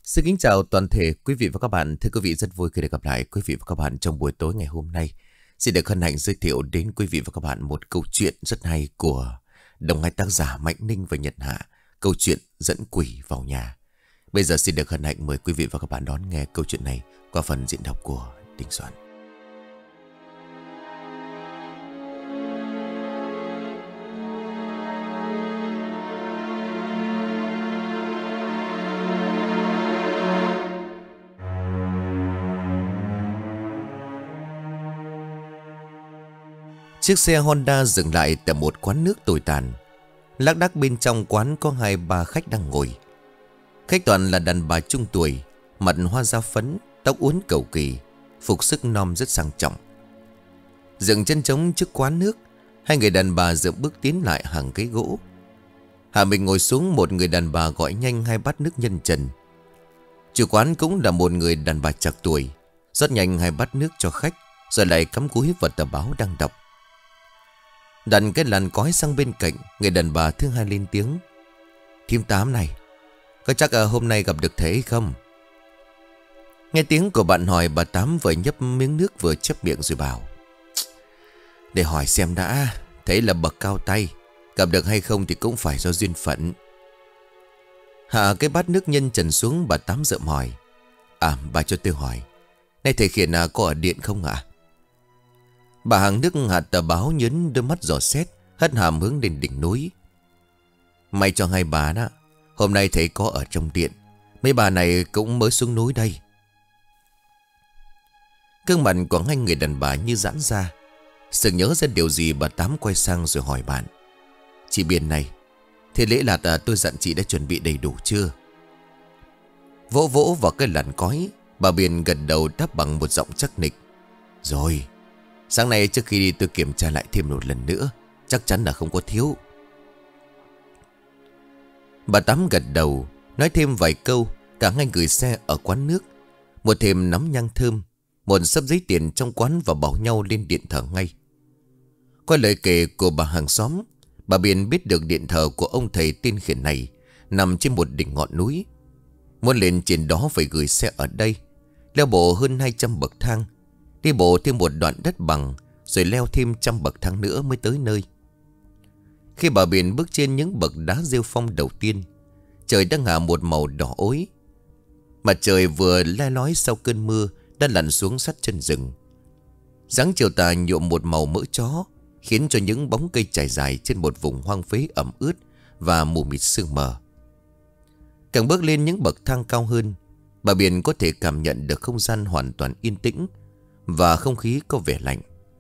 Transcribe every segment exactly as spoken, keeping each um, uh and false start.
Xin kính chào toàn thể quý vị và các bạn. Thưa quý vị, rất vui khi được gặp lại quý vị và các bạn trong buổi tối ngày hôm nay. Xin được hân hạnh giới thiệu đến quý vị và các bạn một câu chuyện rất hay của đồng hai tác giả Mạnh Ninh và Nhật Hạ. Câu chuyện Dẫn Quỷ Vào Nhà. Bây giờ xin được hân hạnh mời quý vị và các bạn đón nghe câu chuyện này qua phần diễn đọc của Đình Soạn. Chiếc xe Honda dừng lại tại một quán nước tồi tàn. Lác đác bên trong quán có hai ba khách đang ngồi. Khách toàn là đàn bà trung tuổi, mặt hoa da phấn, tóc uốn cầu kỳ, phục sức nom rất sang trọng. Dừng chân trống trước quán nước, hai người đàn bà dựa bước tiến lại hàng ghế gỗ. Hạ mình ngồi xuống, một người đàn bà gọi nhanh hai bát nước nhân trần. Chủ quán cũng là một người đàn bà trạc tuổi, rót nhanh hai bát nước cho khách, rồi lại cắm cúi vào tờ báo đang đọc. Đặt cái làn cói sang bên cạnh, người đàn bà thứ hai lên tiếng: "Thím Tám này, có chắc à, hôm nay gặp được thế không?" Nghe tiếng của bạn hỏi, bà Tám vừa nhấp miếng nước vừa chép miệng rồi bảo: "Để hỏi xem đã, thấy là bậc cao tay, gặp được hay không thì cũng phải do duyên phận." Hạ cái bát nước nhân trần xuống, bà Tám rợm hỏi: "À, bà cho tôi hỏi, nay thầy Khiển à, có ở điện không ạ?" Bà hàng nước hạt tờ báo, nhấn đôi mắt dò xét, hất hàm hướng lên đỉnh núi. "May cho hai bà đó, hôm nay thầy có ở trong điện, mấy bà này cũng mới xuống núi đây." Gương mặt của hai người đàn bà như giãn ra. Sực nhớ ra điều gì, bà Tám quay sang rồi hỏi bạn: "Chị Biên này, thế lễ là à, tôi dặn chị đã chuẩn bị đầy đủ chưa?" Vỗ vỗ vào cái làn cói, bà Biên gật đầu đáp bằng một giọng chắc nịch: "Rồi, sáng nay trước khi đi tôi kiểm tra lại thêm một lần nữa, chắc chắn là không có thiếu." Bà Tám gật đầu, nói thêm vài câu. Cả hai gửi xe ở quán nước, một thềm nắm nhang thơm, một sấp giấy tiền trong quán, và bảo nhau lên điện thờ ngay. Qua lời kể của bà hàng xóm, bà Biên biết được điện thờ của ông thầy tên Khiển này nằm trên một đỉnh ngọn núi. Muốn lên trên đó phải gửi xe ở đây, leo bộ hơn hai trăm bậc thang, đi bộ thêm một đoạn đất bằng, rồi leo thêm trăm bậc thang nữa mới tới nơi. Khi bà Biên bước trên những bậc đá rêu phong đầu tiên, trời đang hạ một màu đỏ ối. Mặt trời vừa le lói sau cơn mưa đã lặn xuống sát chân rừng. Dáng chiều tà nhuộm một màu mỡ chó, khiến cho những bóng cây trải dài trên một vùng hoang phế ẩm ướt và mù mịt sương mờ. Càng bước lên những bậc thang cao hơn, bà Biên có thể cảm nhận được không gian hoàn toàn yên tĩnh và không khí có vẻ lạnh.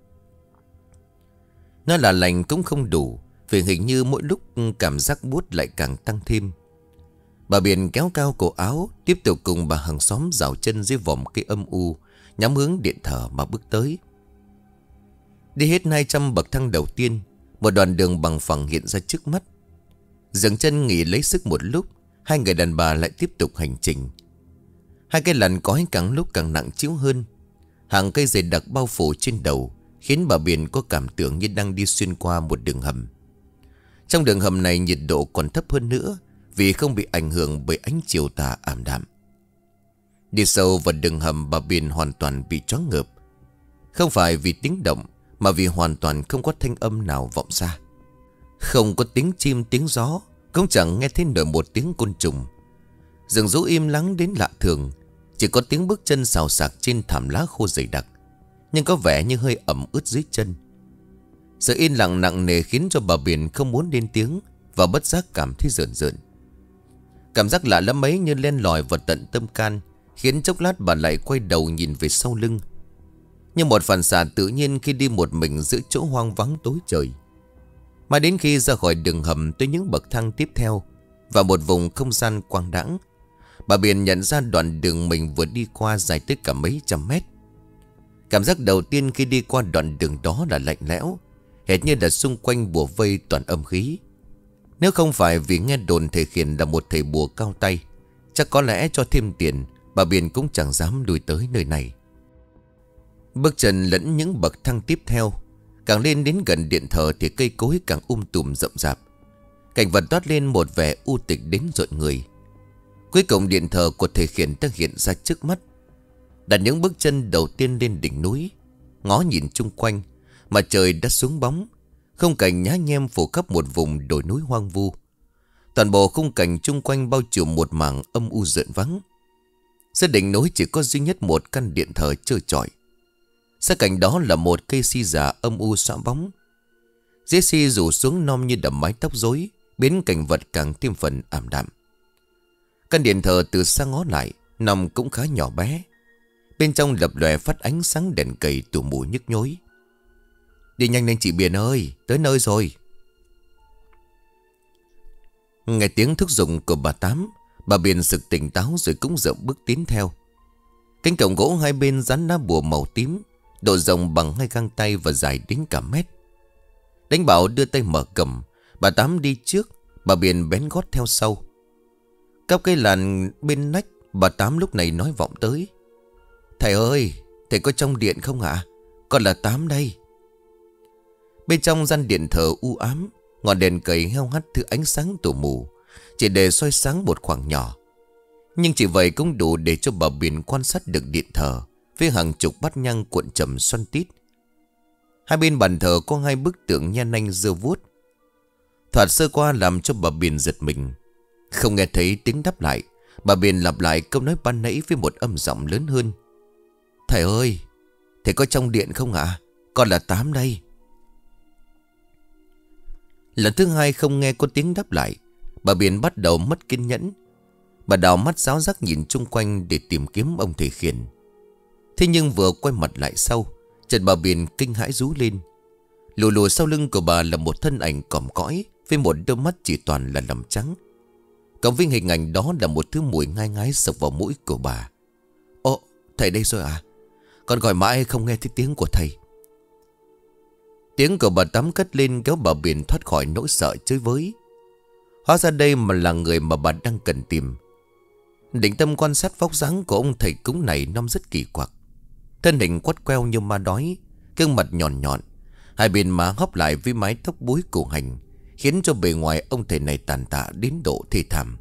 Nó là lạnh cũng không đủ, vì hình như mỗi lúc cảm giác buốt lại càng tăng thêm. Bà Biên kéo cao cổ áo, tiếp tục cùng bà hàng xóm dạo chân dưới vòng cây âm u, nhắm hướng điện thờ mà bước tới. Đi hết hai trăm bậc thang đầu tiên, một đoạn đường bằng phẳng hiện ra trước mắt. Dừng chân nghỉ lấy sức một lúc, hai người đàn bà lại tiếp tục hành trình. Hai cái làn cói càng lúc càng nặng trĩu hơn. Hàng cây dày đặc bao phủ trên đầu, khiến bà Biên có cảm tưởng như đang đi xuyên qua một đường hầm. Trong đường hầm này nhiệt độ còn thấp hơn nữa, vì không bị ảnh hưởng bởi ánh chiều tà ảm đạm. Đi sâu vào đường hầm, bà Biên hoàn toàn bị choáng ngợp. Không phải vì tiếng động, mà vì hoàn toàn không có thanh âm nào vọng ra. Không có tiếng chim tiếng gió, cũng chẳng nghe thấy nổi một tiếng côn trùng. Rừng rú im lắng đến lạ thường, chỉ có tiếng bước chân xào xạc trên thảm lá khô dày đặc, nhưng có vẻ như hơi ẩm ướt dưới chân. Sự yên lặng nặng nề khiến cho bà Biên không muốn lên tiếng, và bất giác cảm thấy rợn rợn. Cảm giác lạ lắm ấy như len lỏi vào tận tâm can, khiến chốc lát bà lại quay đầu nhìn về sau lưng. Như một phản xạ tự nhiên khi đi một mình giữa chỗ hoang vắng tối trời. Mà đến khi ra khỏi đường hầm tới những bậc thang tiếp theo, và một vùng không gian quang đãng, bà Biên nhận ra đoạn đường mình vừa đi qua dài tới cả mấy trăm mét. Cảm giác đầu tiên khi đi qua đoạn đường đó là lạnh lẽo, hệt như là xung quanh bùa vây toàn âm khí. Nếu không phải vì nghe đồn thầy Khiển là một thầy bùa cao tay, chắc có lẽ cho thêm tiền, bà Biên cũng chẳng dám lui tới nơi này. Bước chân lẫn những bậc thang tiếp theo, càng lên đến gần điện thờ thì cây cối càng um tùm rậm rạp. Cảnh vật toát lên một vẻ u tịch đến rợn người. Cuối cùng điện thờ của thầy Khiển đã hiện ra trước mắt. Đặt những bước chân đầu tiên lên đỉnh núi, ngó nhìn chung quanh, mà trời đã xuống bóng. Khung cảnh nhá nhem phủ khắp một vùng đồi núi hoang vu. Toàn bộ khung cảnh chung quanh bao trùm một mảng âm u rợn vắng. Giữa đỉnh núi chỉ có duy nhất một căn điện thờ trơ trọi. Sát cạnh đó là một cây si già âm u xõa bóng. Dễ si rủ xuống non như đầm mái tóc rối, biến cảnh vật càng thêm phần ảm đạm. Căn điện thờ từ xa ngó lại, nằm cũng khá nhỏ bé. Bên trong lập lòe phát ánh sáng đèn cầy tù mù nhức nhối. Đi nhanh lên chị Biển ơi, tới nơi rồi. Nghe tiếng thúc giục của bà Tám, bà Biển sực tỉnh táo rồi cũng dậm bước tiến theo. Cánh cổng gỗ hai bên dán lá bùa màu tím, độ rộng bằng hai găng tay và dài đến cả mét. Đánh Bảo đưa tay mở cầm, bà Tám đi trước, bà Biển bén gót theo sau. Cắp cây làn bên nách, bà Tám lúc này nói vọng tới. Thầy ơi, thầy có trong điện không ạ? Con là Tám đây. Bên trong gian điện thờ u ám, ngọn đèn cầy heo hắt thứ ánh sáng tù mù, chỉ để soi sáng một khoảng nhỏ. Nhưng chỉ vậy cũng đủ để cho bà Biển quan sát được điện thờ với hàng chục bát nhang cuộn trầm xoăn tít. Hai bên bàn thờ có hai bức tượng nhan nanh dơ vuốt. Thoạt sơ qua làm cho bà Biển giật mình. Không nghe thấy tiếng đáp lại, bà Biển lặp lại câu nói ban nãy với một âm giọng lớn hơn. Thầy ơi, thầy có trong điện không ạ? Con là Tám đây. Lần thứ hai không nghe có tiếng đáp lại, bà Biển bắt đầu mất kiên nhẫn. Bà đào mắt giáo giác nhìn chung quanh để tìm kiếm ông thầy Khiển. Thế nhưng vừa quay mặt lại sau, chợt bà Biển kinh hãi rú lên. Lù lù sau lưng của bà là một thân ảnh còm cõi, với một đôi mắt chỉ toàn là lầm trắng. Cộng với hình ảnh đó là một thứ mùi ngai ngái sộc vào mũi của bà. Ồ, thầy đây rồi à? Con gọi mãi không nghe thấy tiếng của thầy. Tiếng của bà Tám cất lên kéo bà Biển thoát khỏi nỗi sợ chơi với. Hóa ra đây mà là người mà bà đang cần tìm. Định tâm quan sát vóc dáng của ông thầy cúng này năm rất kỳ quặc. Thân hình quắt queo như ma đói, gương mặt nhọn nhọn, hai bên má hấp lại với mái tóc búi củ hành, khiến cho bề ngoài ông thầy này tàn tạ đến độ thê thảm.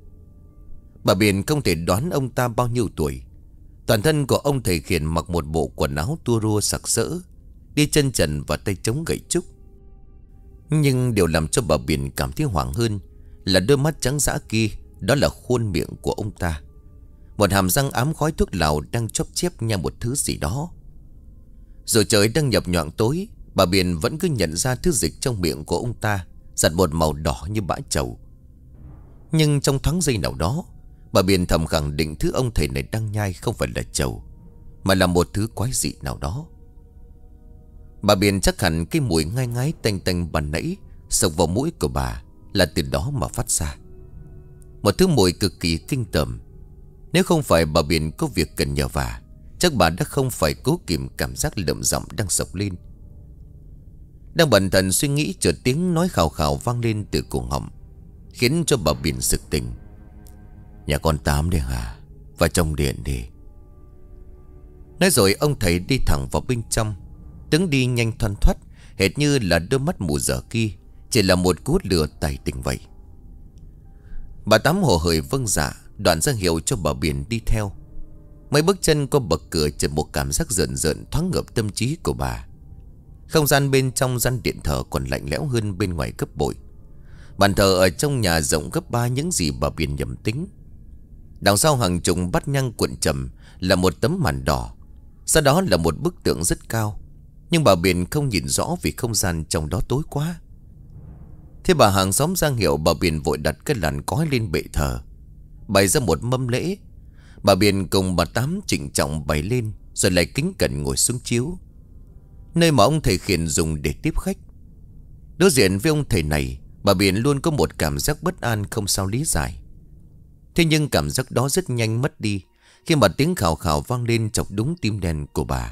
Bà Biển không thể đoán ông ta bao nhiêu tuổi. Toàn thân của ông thầy Khiển mặc một bộ quần áo tua rua sặc sỡ, đi chân trần và tay chống gậy trúc. Nhưng điều làm cho bà Biển cảm thấy hoảng hơn là đôi mắt trắng dã kia. Đó là khuôn miệng của ông ta. Một hàm răng ám khói thuốc lào đang chóp chép nhai một thứ gì đó. Rồi trời đang nhập nhoạng tối, bà Biển vẫn cứ nhận ra thứ dịch trong miệng của ông ta giặt một màu đỏ như bã trầu. Nhưng trong thoáng giây nào đó, bà Biển thầm khẳng định thứ ông thầy này đang nhai không phải là trầu, mà là một thứ quái dị nào đó. Bà Biển chắc hẳn cái mùi ngai ngái tanh tanh ban nãy sộc vào mũi của bà là từ đó mà phát ra. Một thứ mùi cực kỳ kinh tởm. Nếu không phải bà Biển có việc cần nhờ vả, chắc bà đã không phải cố kìm cảm giác lợm giọng đang sộc lên. Đang bần thần suy nghĩ, chợt tiếng nói khào khào vang lên từ cổ họng, khiến cho bà Biển sực tỉnh. Nhà con Tám đây hả? Vào trong điện đi. Nói rồi ông thầy đi thẳng vào bên trong. Tướng đi nhanh thoăn thoắt, hệt như là đôi mắt mù dở kia chỉ là một cú lừa tài tình vậy. Bà Tám hồ hởi vâng dạ, đoạn ra hiệu cho bà Biển đi theo. Mấy bước chân qua bậc cửa, chợt một cảm giác rợn rợn thoáng ngợp tâm trí của bà. Không gian bên trong gian điện thờ còn lạnh lẽo hơn bên ngoài gấp bội. Bàn thờ ở trong nhà rộng gấp ba những gì bà Biển nhầm tính. Đằng sau hàng chục bát nhang cuộn trầm là một tấm màn đỏ. Sau đó là một bức tượng rất cao, nhưng bà Biển không nhìn rõ vì không gian trong đó tối quá. Thế bà hàng xóm ra hiệu, bà Biển vội đặt cái làn cói lên bệ thờ, bày ra một mâm lễ. Bà Biển cùng bà Tám trịnh trọng bày lên, rồi lại kính cẩn ngồi xuống chiếu, nơi mà ông thầy Khiển dùng để tiếp khách. Đối diện với ông thầy này, bà Biển luôn có một cảm giác bất an không sao lý giải. Thế nhưng cảm giác đó rất nhanh mất đi khi mà tiếng khào khào vang lên chọc đúng tim đen của bà.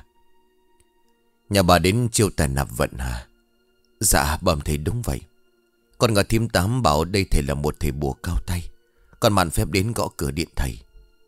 Nhà bà đến chiêu tài nạp vận hả? Dạ bẩm thầy đúng vậy. Con ngờ thím Tám bảo đây thầy là một thầy bùa cao tay, còn mạn phép đến gõ cửa điện thầy.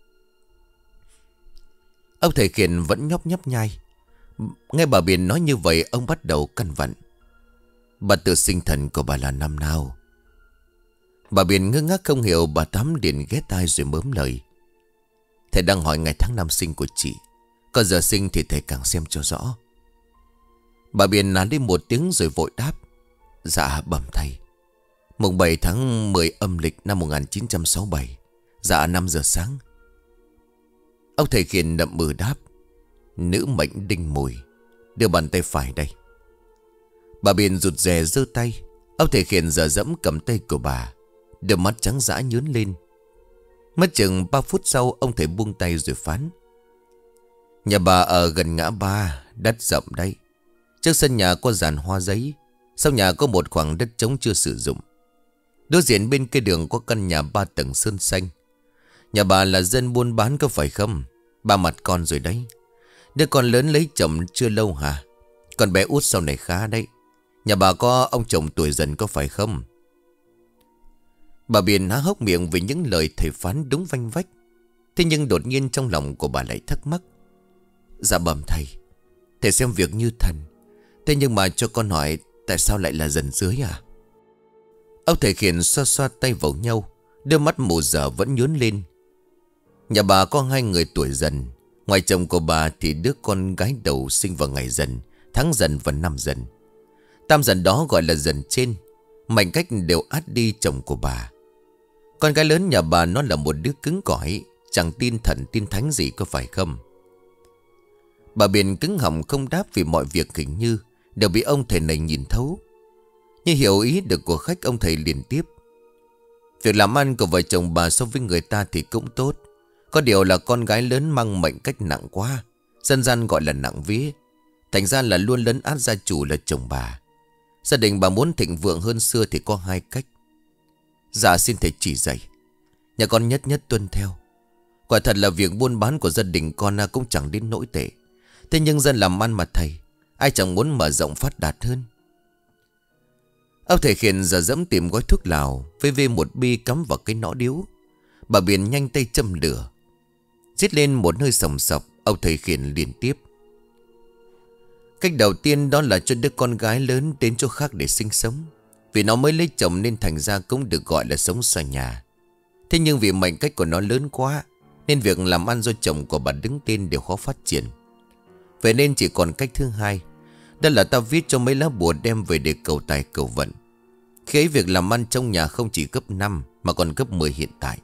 Ông thầy Khiển vẫn nhóp nhóp nhai. Nghe bà Biển nói như vậy, ông bắt đầu căn vặn. Bà tự sinh thần của bà là năm nào? Bà Biển ngơ ngác không hiểu. Bà Tám liền ghé tai rồi mớm lời. Thầy đang hỏi ngày tháng năm sinh của chị. Còn giờ sinh thì thầy càng xem cho rõ. Bà Biển nán đi một tiếng rồi vội đáp. Dạ bẩm thầy. Mùng bảy tháng mười âm lịch năm một nghìn chín trăm sáu mươi bảy. Dạ năm giờ sáng. Ông thầy Khiển nậm mừ đáp. Nữ mệnh Đinh Mùi. Đưa bàn tay phải đây. Bà Biển rụt rè giơ tay. Ông thầy Khiển giờ dẫm cầm tay của bà. Đôi mắt trắng dã nhướng lên. Mất chừng ba phút sau ông thầy buông tay rồi phán. Nhà bà ở gần ngã ba. Đất rộng đấy. Trước sân nhà có giàn hoa giấy. Sau nhà có một khoảng đất trống chưa sử dụng. Đối diện bên kia đường có căn nhà ba tầng sơn xanh. Nhà bà là dân buôn bán có phải không? Ba mặt con rồi đấy. Đứa con lớn lấy chồng chưa lâu hả? Con bé út sau này khá đấy. Nhà bà có ông chồng tuổi dần có phải không? Bà Biển há hốc miệng vì những lời thầy phán đúng vanh vách. Thế nhưng đột nhiên trong lòng của bà lại thắc mắc. Dạ bẩm thầy. Thầy xem việc như thần. Thế nhưng mà cho con hỏi, tại sao lại là dần dưới à? Ông thầy Khiển xoa xoa tay vào nhau. Đôi mắt mù dở vẫn nhướng lên. Nhà bà có hai người tuổi dần. Ngoài chồng của bà thì đứa con gái đầu sinh vào ngày dần, tháng dần và năm dần. Tam dần đó gọi là dần trên. Mệnh cách đều át đi chồng của bà. Con gái lớn nhà bà nó là một đứa cứng cỏi, chẳng tin thần tin thánh gì có phải không? Bà Biển cứng họng không đáp vì mọi việc hình như đều bị ông thầy này nhìn thấu. Như hiểu ý được của khách, ông thầy liền tiếp. Việc làm ăn của vợ chồng bà so với người ta thì cũng tốt. Có điều là con gái lớn mang mệnh cách nặng quá. Dân gian gọi là nặng vía. Thành ra là luôn lấn át gia chủ là chồng bà. Gia đình bà muốn thịnh vượng hơn xưa thì có hai cách. Dạ xin thầy chỉ dạy. Nhà con nhất nhất tuân theo. Quả thật là việc buôn bán của gia đình con cũng chẳng đến nỗi tệ. Thế nhưng dân làm ăn mà thầy, ai chẳng muốn mở rộng phát đạt hơn. Ông thầy Khiển giờ dẫm tìm gói thuốc lào, vê vê một bi cắm vào cái nõ điếu. Bà Biển nhanh tay châm lửa. Giết lên một hơi sòng sọc. Ông thầy Khiển liên tiếp. Cách đầu tiên đó là cho đứa con gái lớn đến chỗ khác để sinh sống. Vì nó mới lấy chồng nên thành ra cũng được gọi là sống xa nhà. Thế nhưng vì mệnh cách của nó lớn quá, nên việc làm ăn do chồng của bà đứng tên đều khó phát triển. Vậy nên chỉ còn cách thứ hai. Đó là ta viết cho mấy lá bùa đem về để cầu tài cầu vận. Khi ấy việc làm ăn trong nhà không chỉ gấp năm mà còn gấp mười hiện tại.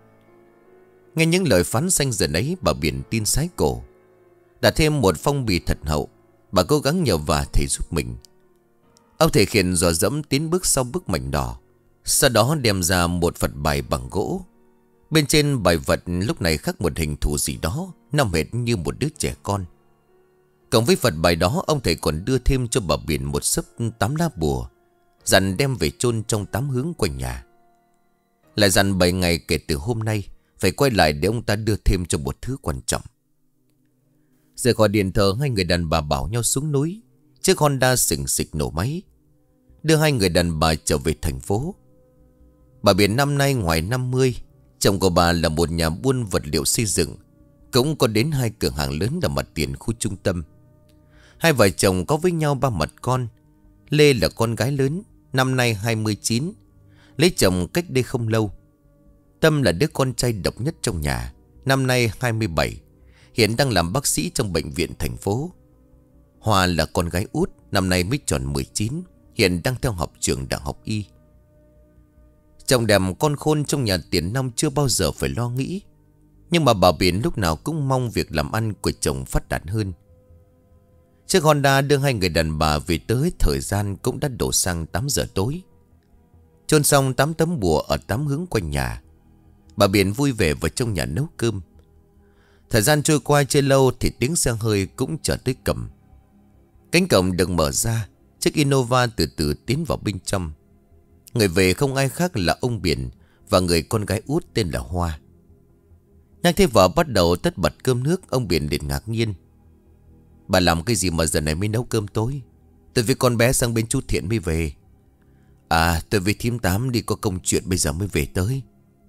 Nghe những lời phán xanh dần ấy, bà Biển tin sái cổ. Đặt thêm một phong bì thật hậu. Bà cố gắng nhờ vả thầy giúp mình. Ông thầy Khiển dò dẫm tiến bước sau bức mảnh đỏ. Sau đó đem ra một Phật bài bằng gỗ. Bên trên bài vật lúc này khắc một hình thù gì đó, nằm hệt như một đứa trẻ con. Cộng với Phật bài đó, ông thầy còn đưa thêm cho bà Biển một xấp tám lá bùa, dặn đem về chôn trong tám hướng quanh nhà. Lại dặn bảy ngày kể từ hôm nay phải quay lại để ông ta đưa thêm cho một thứ quan trọng. Rời khỏi điện thờ, hai người đàn bà bảo nhau xuống núi. Chiếc Honda xình xịch nổ máy, đưa hai người đàn bà trở về thành phố. Bà Biển năm nay ngoài năm mươi. Chồng của bà là một nhà buôn vật liệu xây dựng, cũng có đến hai cửa hàng lớn ở mặt tiền khu trung tâm. Hai vợ chồng có với nhau ba mặt con. Lê là con gái lớn, năm nay hai mươi chín, lấy chồng cách đây không lâu. Tâm là đứa con trai độc nhất trong nhà, năm nay hai mươi bảy, hiện đang làm bác sĩ trong bệnh viện thành phố. Hoa là con gái út, năm nay mới tròn mười chín, hiện đang theo học trường đại học y. Chồng đẹp con khôn trong nhà tiền nong chưa bao giờ phải lo nghĩ. Nhưng mà bà Biển lúc nào cũng mong việc làm ăn của chồng phát đạt hơn. Chiếc Honda đưa hai người đàn bà về tới, thời gian cũng đã đổ sang tám giờ tối. Chôn xong tám tấm bùa ở tám hướng quanh nhà, bà Biển vui vẻ vào trong nhà nấu cơm. Thời gian trôi qua chưa lâu thì tiếng xe hơi cũng trở tới cổng. Cánh cổng được mở ra, chiếc Innova từ từ tiến vào bên trong. Người về không ai khác là ông Biển và người con gái út tên là Hoa. Nhắc thấy vợ bắt đầu tất bật cơm nước, ông Biển liền ngạc nhiên. Bà làm cái gì mà giờ này mới nấu cơm tối? Tôi với con bé sang bên chú Thiện mới về. À, tôi với thím Tám đi có công chuyện bây giờ mới về tới.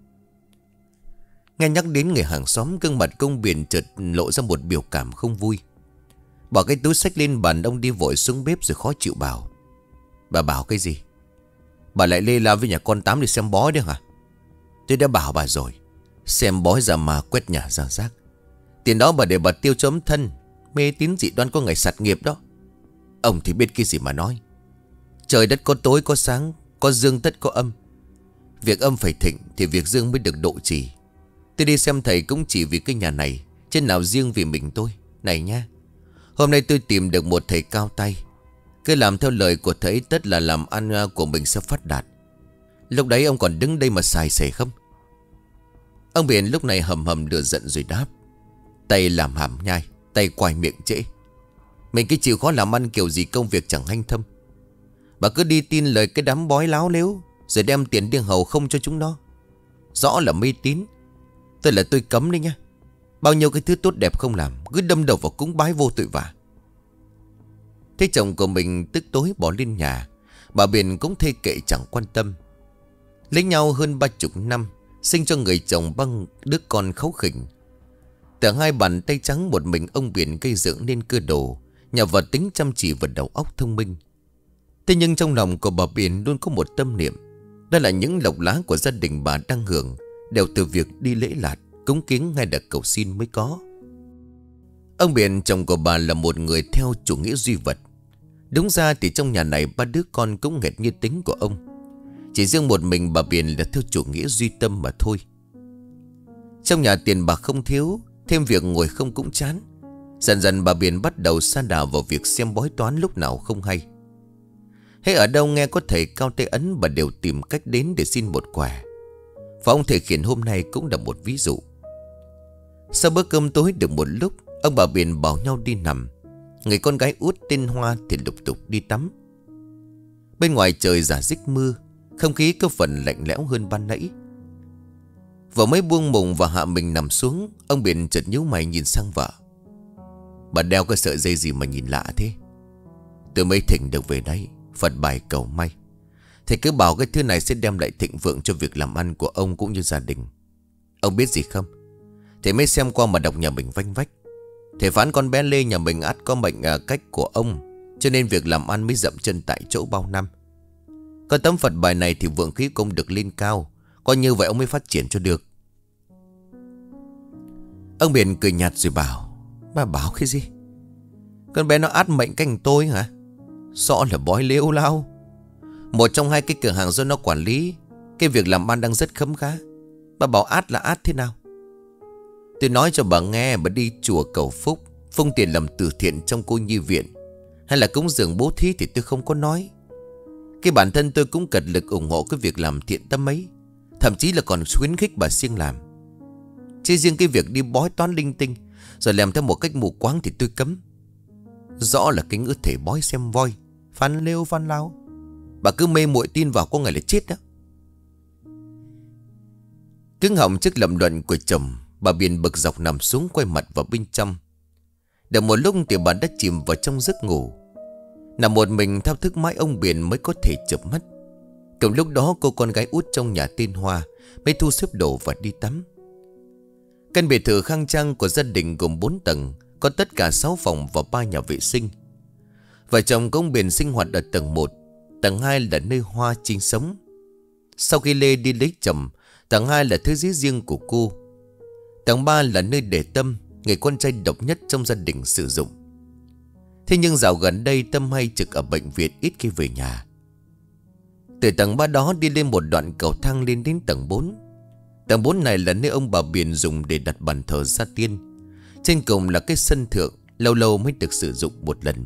Nghe nhắc đến người hàng xóm, gương mặt ông Biển chợt lộ ra một biểu cảm không vui. Bỏ cái túi xách lên bàn, ông đi vội xuống bếp rồi khó chịu bảo. Bà bảo cái gì? Bà lại lê la với nhà con Tám đi xem bói đấy hả? Tôi đã bảo bà rồi, xem bói ra mà quét nhà ra rác. Tiền đó bà để bà tiêu cho ấm thân. Mê tín dị đoan có ngày sạt nghiệp đó. Ông thì biết cái gì mà nói. Trời đất có tối có sáng, có dương tất có âm. Việc âm phải thịnh thì việc dương mới được độ trì. Tôi đi xem thầy cũng chỉ vì cái nhà này, chứ nào riêng vì mình tôi. Này nha, hôm nay tôi tìm được một thầy cao tay. Cứ làm theo lời của thầy, tất là làm ăn của mình sẽ phát đạt. Lúc đấy ông còn đứng đây mà xài xể không? Ông Biển lúc này hầm hầm lửa giận rồi đáp. Tay làm hàm nhai, tay quài miệng trễ. Mình cứ chịu khó làm ăn kiểu gì công việc chẳng hanh thâm. Bà cứ đi tin lời cái đám bói láo lếu, rồi đem tiền điên hầu không cho chúng nó. Rõ là mê tín. Tôi là tôi cấm đấy nha. Bao nhiêu cái thứ tốt đẹp không làm, cứ đâm đầu vào cúng bái vô tội vạ. Thế chồng của mình tức tối bỏ lên nhà. Bà Biển cũng thê kệ chẳng quan tâm. Lấy nhau hơn ba chục năm, sinh cho người chồng bằng đứa con kháu khỉnh. Từ hai bàn tay trắng một mình ông Biển gây dựng nên cơ đồ, nhờ vào tính chăm chỉ và đầu óc thông minh. Thế nhưng trong lòng của bà Biển luôn có một tâm niệm. Đó là những lộc lá của gia đình bà đang hưởng đều từ việc đi lễ lạt, cúng kiến hay là cầu xin mới có. Ông Biển chồng của bà là một người theo chủ nghĩa duy vật. Đúng ra thì trong nhà này ba đứa con cũng nghẹt như tính của ông. Chỉ riêng một mình bà Biển là theo chủ nghĩa duy tâm mà thôi. Trong nhà tiền bạc không thiếu, thêm việc ngồi không cũng chán. Dần dần bà Biển bắt đầu sa đà vào việc xem bói toán lúc nào không hay. Hễ ở đâu nghe có thầy cao tay ấn, bà đều tìm cách đến để xin một quà. Và ông thầy khiển hôm nay cũng là một ví dụ. Sau bữa cơm tối được một lúc, ông bà Biển bảo nhau đi nằm. Người con gái út tên Hoa thì lục tục đi tắm. Bên ngoài trời rả rích mưa, không khí có phần lạnh lẽo hơn ban nãy. Vợ mới buông mùng và hạ mình nằm xuống, ông Biển chợt nhíu mày nhìn sang vợ. Bà đeo cái sợi dây gì mà nhìn lạ thế? Tôi mới thỉnh được về đây, Phật bài cầu may. Thầy cứ bảo cái thứ này sẽ đem lại thịnh vượng cho việc làm ăn của ông cũng như gia đình. Ông biết gì không? Thầy mới xem qua mà đọc nhà mình vanh vách. Thầy phán con bé Lê nhà mình ắt có mệnh à, cách của ông, cho nên việc làm ăn mới dậm chân tại chỗ bao năm. Có tấm Phật bài này thì vượng khí công được lên cao. Coi như vậy ông mới phát triển cho được. Ông Biển cười nhạt rồi bảo. Bà bảo cái gì? Con bé nó át mệnh canh tôi hả? Rõ là bói lêu lao. Một trong hai cái cửa hàng do nó quản lý, cái việc làm ăn đang rất khấm khá. Bà bảo át là át thế nào? Tôi nói cho bà nghe, bà đi chùa cầu phúc, phung tiền làm từ thiện trong cô nhi viện, hay là cúng dường bố thí thì tôi không có nói. Cái bản thân tôi cũng cật lực ủng hộ cái việc làm thiện tâm ấy, thậm chí là còn khuyến khích bà siêng làm. Chứ riêng cái việc đi bói toán linh tinh rồi làm theo một cách mù quáng thì tôi cấm. Rõ là cái ngữ thể bói xem voi, phán lêu phán lao. Bà cứ mê muội tin vào có ngày là chết đó. Cứng họng trước lầm luận của chồng, bà Biển bực dọc nằm xuống quay mặt vào bên trong. Được một lúc thì bà đã chìm vào trong giấc ngủ. Nằm một mình thao thức mãi ông Biển mới có thể chợp mắt. Cùng lúc đó cô con gái út trong nhà tên Hoa mới thu xếp đồ và đi tắm. Căn biệt thự khang trang của gia đình gồm bốn tầng, có tất cả sáu phòng và ba nhà vệ sinh. Vợ chồng của ông Biển sinh hoạt ở tầng một, tầng hai là nơi Hoa sinh sống. Sau khi Lê đi lấy chồng, tầng hai là thế giới riêng của cô. Tầng ba là nơi để Tâm, người con trai độc nhất trong gia đình sử dụng. Thế nhưng dạo gần đây Tâm hay trực ở bệnh viện, ít khi về nhà. Từ tầng ba đó đi lên một đoạn cầu thang lên đến tầng bốn. Tầng bốn này là nơi ông bà Biển dùng để đặt bàn thờ gia tiên. Trên cùng là cái sân thượng, lâu lâu mới được sử dụng một lần.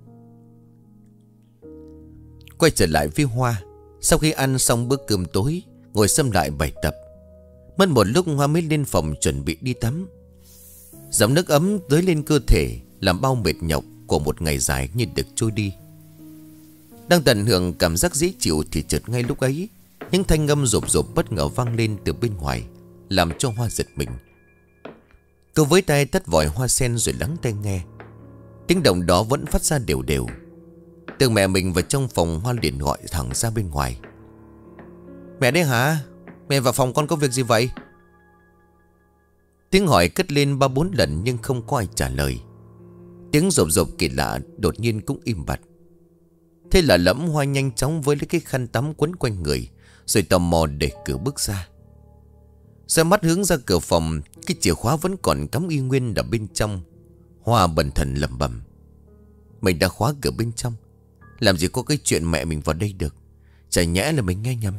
Quay trở lại với Hoa. Sau khi ăn xong bữa cơm tối, ngồi xâm lại bài tập. Mất một lúc Hoa mới lên phòng chuẩn bị đi tắm. Dòng nước ấm tưới lên cơ thể, làm bao mệt nhọc của một ngày dài như được trôi đi. Đang tận hưởng cảm giác dễ chịu thì chợt ngay lúc ấy, những thanh âm rộp rộp bất ngờ vang lên từ bên ngoài, làm cho Hoa giật mình. Cô với tay tắt vòi hoa sen rồi lắng tai nghe. Tiếng động đó vẫn phát ra đều đều. Từ mẹ mình vào trong phòng, Hoa liền gọi thẳng ra bên ngoài. Mẹ đấy hả? Mẹ vào phòng con có việc gì vậy? Tiếng hỏi cất lên ba bốn lần nhưng không có ai trả lời. Tiếng rộp rộp kỳ lạ đột nhiên cũng im bặt. Thế là Lẫm Hoa nhanh chóng với lấy cái khăn tắm quấn quanh người, rồi tò mò để cửa bước ra. Xoay mắt hướng ra cửa phòng, cái chìa khóa vẫn còn cắm y nguyên ở bên trong. Hoa bần thần lẩm bẩm: mình đã khóa cửa bên trong, làm gì có cái chuyện mẹ mình vào đây được. Chả nhẽ là mình nghe nhầm.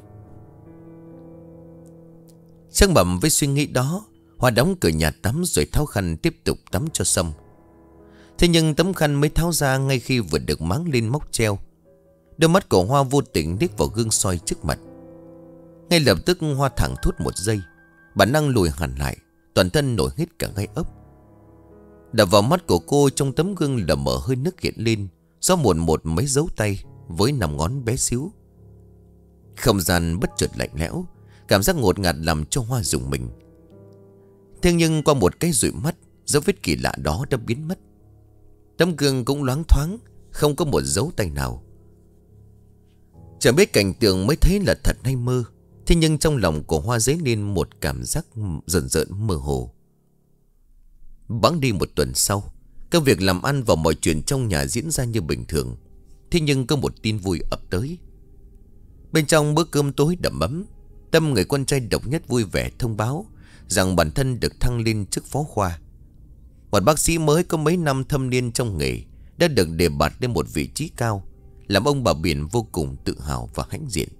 Trăng bẩm với suy nghĩ đó, Hoa đóng cửa nhà tắm rồi tháo khăn tiếp tục tắm cho xong. Thế nhưng tấm khăn mới tháo ra ngay khi vừa được máng lên móc treo. Đôi mắt của Hoa vô tình liếc vào gương soi trước mặt. Ngay lập tức Hoa thẳng thốt một giây, bản năng lùi hẳn lại, toàn thân nổi hết cả gai ốc. Đập vào mắt của cô trong tấm gương là mở hơi nước hiện lên, do một một mấy dấu tay với năm ngón bé xíu. Không gian bất chợt lạnh lẽo, cảm giác ngột ngạt làm cho Hoa rùng mình. Thế nhưng qua một cái dụi mắt, dấu vết kỳ lạ đó đã biến mất. Tấm gương cũng loáng thoáng, không có một dấu tay nào. Chẳng biết cảnh tượng mới thấy là thật hay mơ. Thế nhưng trong lòng của Hoa dấy lên một cảm giác rợn rợn mơ hồ. Bẵng đi một tuần sau, các việc làm ăn và mọi chuyện trong nhà diễn ra như bình thường. Thế nhưng có một tin vui ập tới. Bên trong bữa cơm tối đậm ấm, Tâm, người con trai độc nhất, vui vẻ thông báo rằng bản thân được thăng lên chức phó khoa. Một bác sĩ mới có mấy năm thâm niên trong nghề đã được đề bạt lên một vị trí cao, làm ông bà Biển vô cùng tự hào và hãnh diện.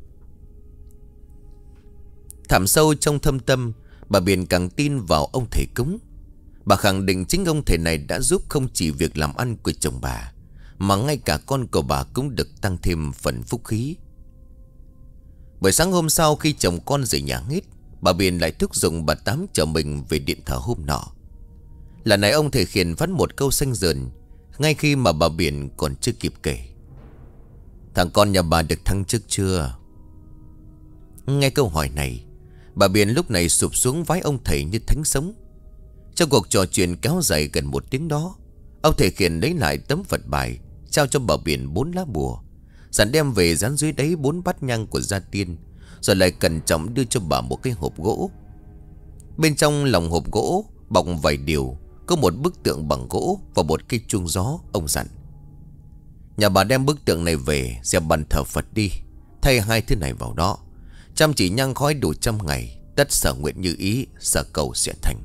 Thẳm sâu trong thâm tâm, bà Biển càng tin vào ông thầy cúng. Bà khẳng định chính ông thầy này đã giúp không chỉ việc làm ăn của chồng bà, mà ngay cả con của bà cũng được tăng thêm phần phúc khí. Buổi sáng hôm sau, khi chồng con rời nhà hết, bà Biển lại thúc giục bà Tám chở mình về điện thờ hôm nọ. Lần này ông thầy khiển vắn một câu xanh dờn, ngay khi mà bà Biển còn chưa kịp kể: thằng con nhà bà được thăng chức chưa? Nghe câu hỏi này, bà Biển lúc này sụp xuống vái ông thầy như thánh sống. Trong cuộc trò chuyện kéo dài gần một tiếng đó, ông thầy khiển lấy lại tấm Phật bài, trao cho bà Biển bốn lá bùa, dặn đem về dán dưới đáy bốn bát nhang của gia tiên, rồi lại cẩn trọng đưa cho bà một cái hộp gỗ. Bên trong lòng hộp gỗ bọc vài điều, có một bức tượng bằng gỗ và một cây chuông gió. Ông dặn: nhà bà đem bức tượng này về dẹp bàn thờ Phật đi, thay hai thứ này vào đó, chăm chỉ nhang khói đủ trăm ngày, tất sở nguyện như ý, sở cầu sẽ thành.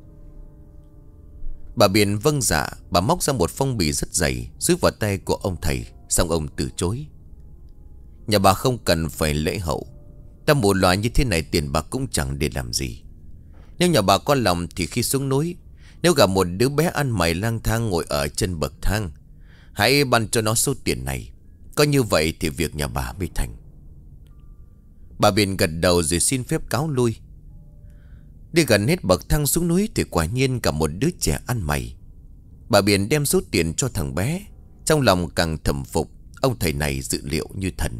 Bà Biển vâng dạ. Bà móc ra một phong bì rất dày, rút vào tay của ông thầy, xong ông từ chối: nhà bà không cần phải lễ hậu. Ta mù loà như thế này, tiền bạc cũng chẳng để làm gì. Nếu nhà bà có lòng thì khi xuống núi, nếu gặp một đứa bé ăn mày lang thang ngồi ở chân bậc thang, hãy ban cho nó số tiền này. Có như vậy thì việc nhà bà mới thành. Bà Biển gật đầu rồi xin phép cáo lui. Đi gần hết bậc thang xuống núi thì quả nhiên cả một đứa trẻ ăn mày. Bà Biển đem số tiền cho thằng bé, trong lòng càng thầm phục ông thầy này dự liệu như thần.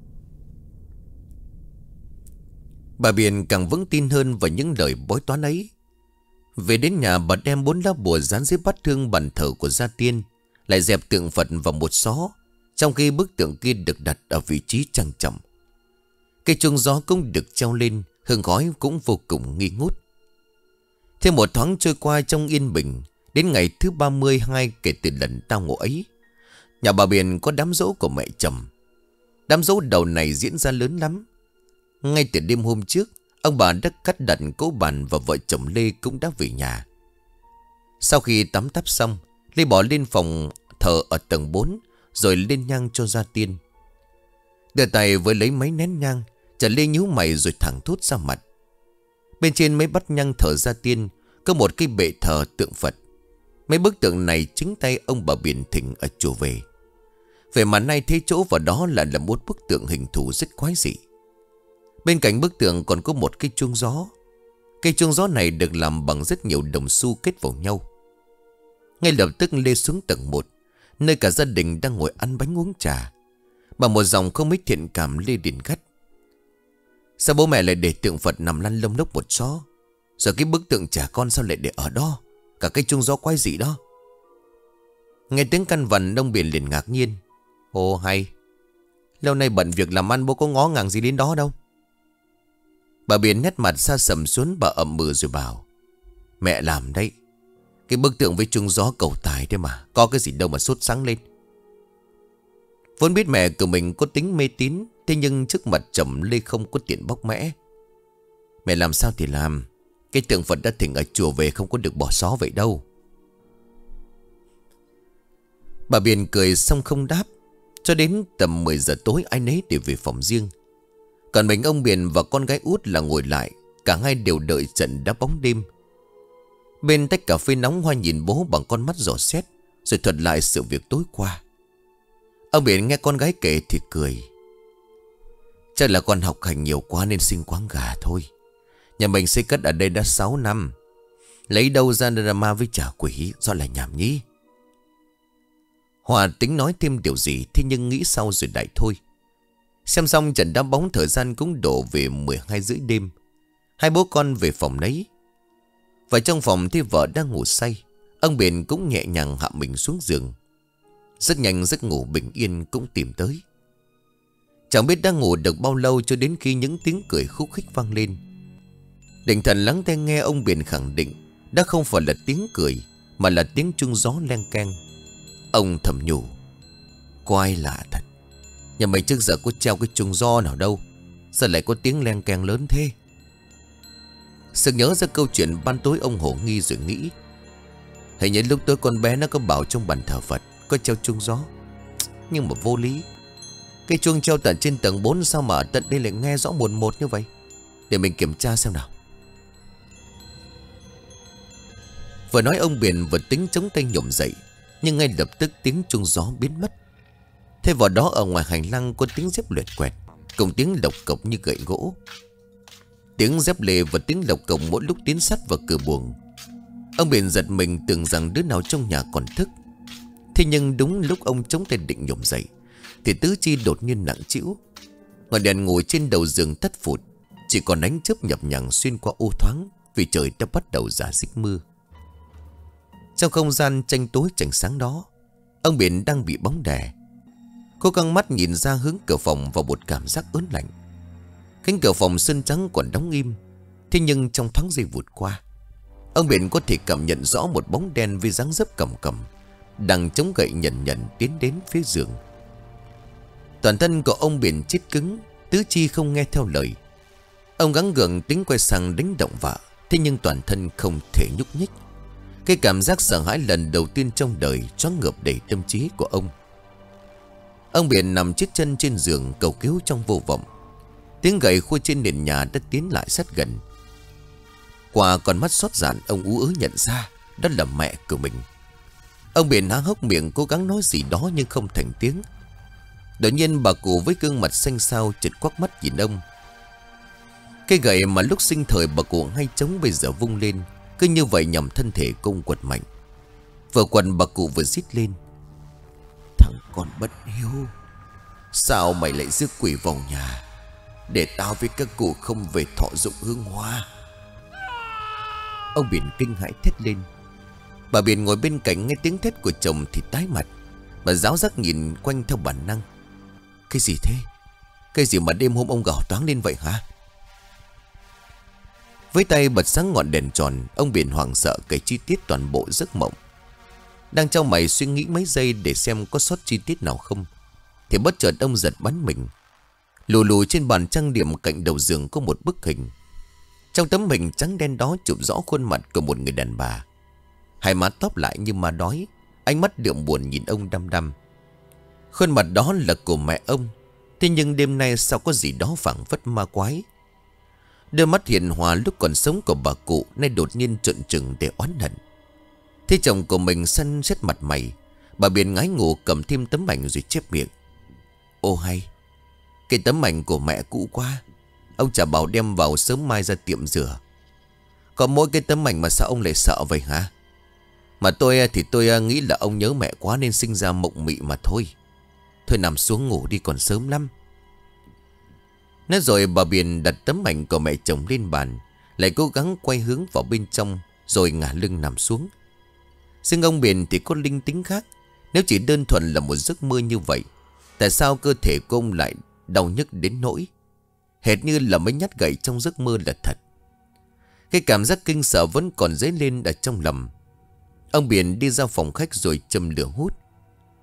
Bà Biển càng vững tin hơn vào những lời bói toán ấy. Về đến nhà, bà đem bốn lá bùa dán dưới bát hương bàn thờ của gia tiên, lại dẹp tượng Phật vào một xó, trong khi bức tượng kia được đặt ở vị trí trang trọng. Cây chuông gió cũng được treo lên, hương khói cũng vô cùng nghi ngút. Thêm một thoáng trôi qua trong yên bình. Đến ngày thứ ba mươi hai kể từ lần tao ngộ ấy, nhà bà Biển có đám giỗ của mẹ chồng. Đám giỗ đầu này diễn ra lớn lắm. Ngay từ đêm hôm trước, ông bà đã cắt đặt cỗ bàn và vợ chồng Lê cũng đã về nhà. Sau khi tắm táp xong, Lê bỏ lên phòng thờ ở tầng bốn, rồi lên nhang cho gia tiên. Đưa tay với lấy mấy nén nhang, chợt Lê nhíu mày rồi thẳng thốt ra mặt. Bên trên mấy bát nhang thờ gia tiên có một cái bệ thờ tượng Phật. Mấy bức tượng này chính tay ông bà Biển thỉnh ở chùa về. Về mà nay thấy chỗ vào đó là là một bức tượng hình thù rất quái dị. Bên cạnh bức tượng còn có một cây chuông gió. Cây chuông gió này được làm bằng rất nhiều đồng xu kết vào nhau. Ngay lập tức Lê xuống tầng một, nơi cả gia đình đang ngồi ăn bánh uống trà. Bằng một dòng không mấy thiện cảm, Lê điền gắt: sao bố mẹ lại để tượng Phật nằm lăn lông lốc một xó? Rồi cái bức tượng trẻ con sao lại để ở đó? Cả cây chuông gió quái dị đó. Nghe tiếng căn vần, ông Biển liền ngạc nhiên: ồ hay, lâu nay bận việc làm ăn, bố có ngó ngàng gì đến đó đâu. Bà Biển nét mặt xa sầm xuống, bà ậm ừ rồi bảo: mẹ làm đấy. Cái bức tượng với chuông gió cầu tài đấy mà, có cái gì đâu mà sốt sáng lên. Vốn biết mẹ của mình có tính mê tín, thế nhưng trước mặt chồng Lê không có tiện bóc mẽ. Mẹ làm sao thì làm, cái tượng Phật đã thỉnh ở chùa về không có được bỏ xó vậy đâu. Bà Biển cười xong không đáp. Cho đến tầm mười giờ tối ai nấy đều về phòng riêng. Còn mình, ông Biển và con gái út là ngồi lại. Cả hai đều đợi trận đá bóng đêm. Bên tách cà phê nóng, Hoa nhìn bố bằng con mắt dò xét, rồi thuật lại sự việc tối qua. Ông Biển nghe con gái kể thì cười. Chắc là con học hành nhiều quá nên sinh quáng gà thôi. Nhà mình xây cất ở đây đã sáu năm. Lấy đâu ra drama với trả quỷ, do là nhảm nhí. Hòa tính nói thêm điều gì, thế nhưng nghĩ sau rồi đại thôi. Xem xong trận đá bóng, thời gian cũng đổ về mười hai rưỡi đêm. Hai bố con về phòng nấy. Và trong phòng thì vợ đang ngủ say. Ông Biển cũng nhẹ nhàng hạ mình xuống giường. Rất nhanh giấc ngủ bình yên cũng tìm tới. Chẳng biết đang ngủ được bao lâu, cho đến khi những tiếng cười khúc khích vang lên. Định thần lắng tai nghe, ông Biển khẳng định đã không phải là tiếng cười, mà là tiếng chuông gió len keng. Ông thầm nhủ, có ai lạ thật. Nhà mày trước giờ có treo cái chuông gió nào đâu, sao lại có tiếng len keng lớn thế? Sực nhớ ra câu chuyện ban tối ông hổ nghi rồi nghĩ, hình như lúc tối con bé nó có bảo trong bàn thờ Phật có treo chuông gió. Nhưng mà vô lý. Cái chuông treo tận trên tầng bốn, sao mà ở tận đây lại nghe rõ mồn một như vậy? Để mình kiểm tra xem nào. Vừa nói ông Biển vừa tính chống tay nhổm dậy, nhưng ngay lập tức tiếng chuông gió biến mất. Thay vào đó ở ngoài hành lang có tiếng dép luyện quẹt, cùng tiếng lộc cộc như gậy gỗ. Tiếng dép lê và tiếng lộc cộc mỗi lúc tiến sát vào cửa buồng. Ông Biển giật mình, tưởng rằng đứa nào trong nhà còn thức. Thế nhưng đúng lúc ông chống tay định nhổm dậy thì tứ chi đột nhiên nặng trĩu. Ngọn đèn ngồi trên đầu giường tắt phụt, chỉ còn ánh chớp nhập nhằng xuyên qua ô thoáng, vì trời đã bắt đầu rả rích mưa. Trong không gian tranh tối chảnh sáng đó, ông Biển đang bị bóng đè. Cô căng mắt nhìn ra hướng cửa phòng và một cảm giác ớn lạnh. Cánh cửa phòng sơn trắng còn đóng im, thế nhưng trong thoáng giây vụt qua, ông Biển có thể cảm nhận rõ một bóng đen với dáng dấp cầm cầm đang chống gậy nhần nhần tiến đến phía giường. Toàn thân của ông Biển chết cứng, tứ chi không nghe theo lời. Ông gắng gượng tính quay sang đánh động vợ, thế nhưng toàn thân không thể nhúc nhích. Cái cảm giác sợ hãi lần đầu tiên trong đời choáng ngợp đầy tâm trí của ông. Ông Biển nằm chết chân trên giường cầu cứu trong vô vọng. Tiếng gậy khua trên nền nhà đã tiến lại sát gần. Qua con mắt xót dạn, ông ú ớ nhận ra đó là mẹ của mình. Ông Biển há hốc miệng cố gắng nói gì đó nhưng không thành tiếng. Đột nhiên bà cụ với gương mặt xanh xao chợt quắc mắt nhìn ông. Cái gậy mà lúc sinh thời bà cụ hay chống bây giờ vung lên, cứ như vậy nhằm thân thể công quật mạnh. Vừa quần bà cụ vừa rít lên, thằng con bất hiếu, sao mày lại rước quỷ vào nhà, để tao với các cụ không về thọ dụng hương hoa. Ông Biển kinh hãi thét lên. Bà Biển ngồi bên cạnh nghe tiếng thét của chồng thì tái mặt. Bà giáo giác nhìn quanh theo bản năng. Cái gì thế? Cái gì mà đêm hôm ông gào toáng lên vậy hả? Với tay bật sáng ngọn đèn tròn, ông Biển hoảng sợ kể chi tiết toàn bộ giấc mộng. Đang trong mày suy nghĩ mấy giây để xem có sót chi tiết nào không, thì bất chợt ông giật bắn mình. Lù lù trên bàn trang điểm cạnh đầu giường có một bức hình. Trong tấm hình trắng đen đó chụp rõ khuôn mặt của một người đàn bà. Hai má tóp lại như ma đói, ánh mắt đượm buồn nhìn ông đăm đăm. Khuôn mặt đó là của mẹ ông, thế nhưng đêm nay sao có gì đó phảng phất ma quái. Đôi mắt hiền hòa lúc còn sống của bà cụ nay đột nhiên trợn trừng để oán hận. Thế chồng của mình săn xét mặt mày, bà Biển ngái ngủ cầm thêm tấm ảnh rồi chép miệng. Ô hay, cái tấm ảnh của mẹ cũ quá, ông chả bảo đem vào sớm mai ra tiệm rửa. Có mỗi cái tấm ảnh mà sao ông lại sợ vậy hả? Mà tôi thì tôi nghĩ là ông nhớ mẹ quá nên sinh ra mộng mị mà thôi. Thôi nằm xuống ngủ đi, còn sớm lắm. Nói rồi bà Biển đặt tấm ảnh của mẹ chồng lên bàn, lại cố gắng quay hướng vào bên trong, rồi ngả lưng nằm xuống. Nhưng ông Biển thì có linh tính khác. Nếu chỉ đơn thuần là một giấc mơ như vậy, tại sao cơ thể của ông lại đau nhức đến nỗi hệt như là mấy nhát gậy trong giấc mơ là thật? Cái cảm giác kinh sợ vẫn còn dấy lên ở trong lòng. Ông Biển đi ra phòng khách rồi châm lửa hút.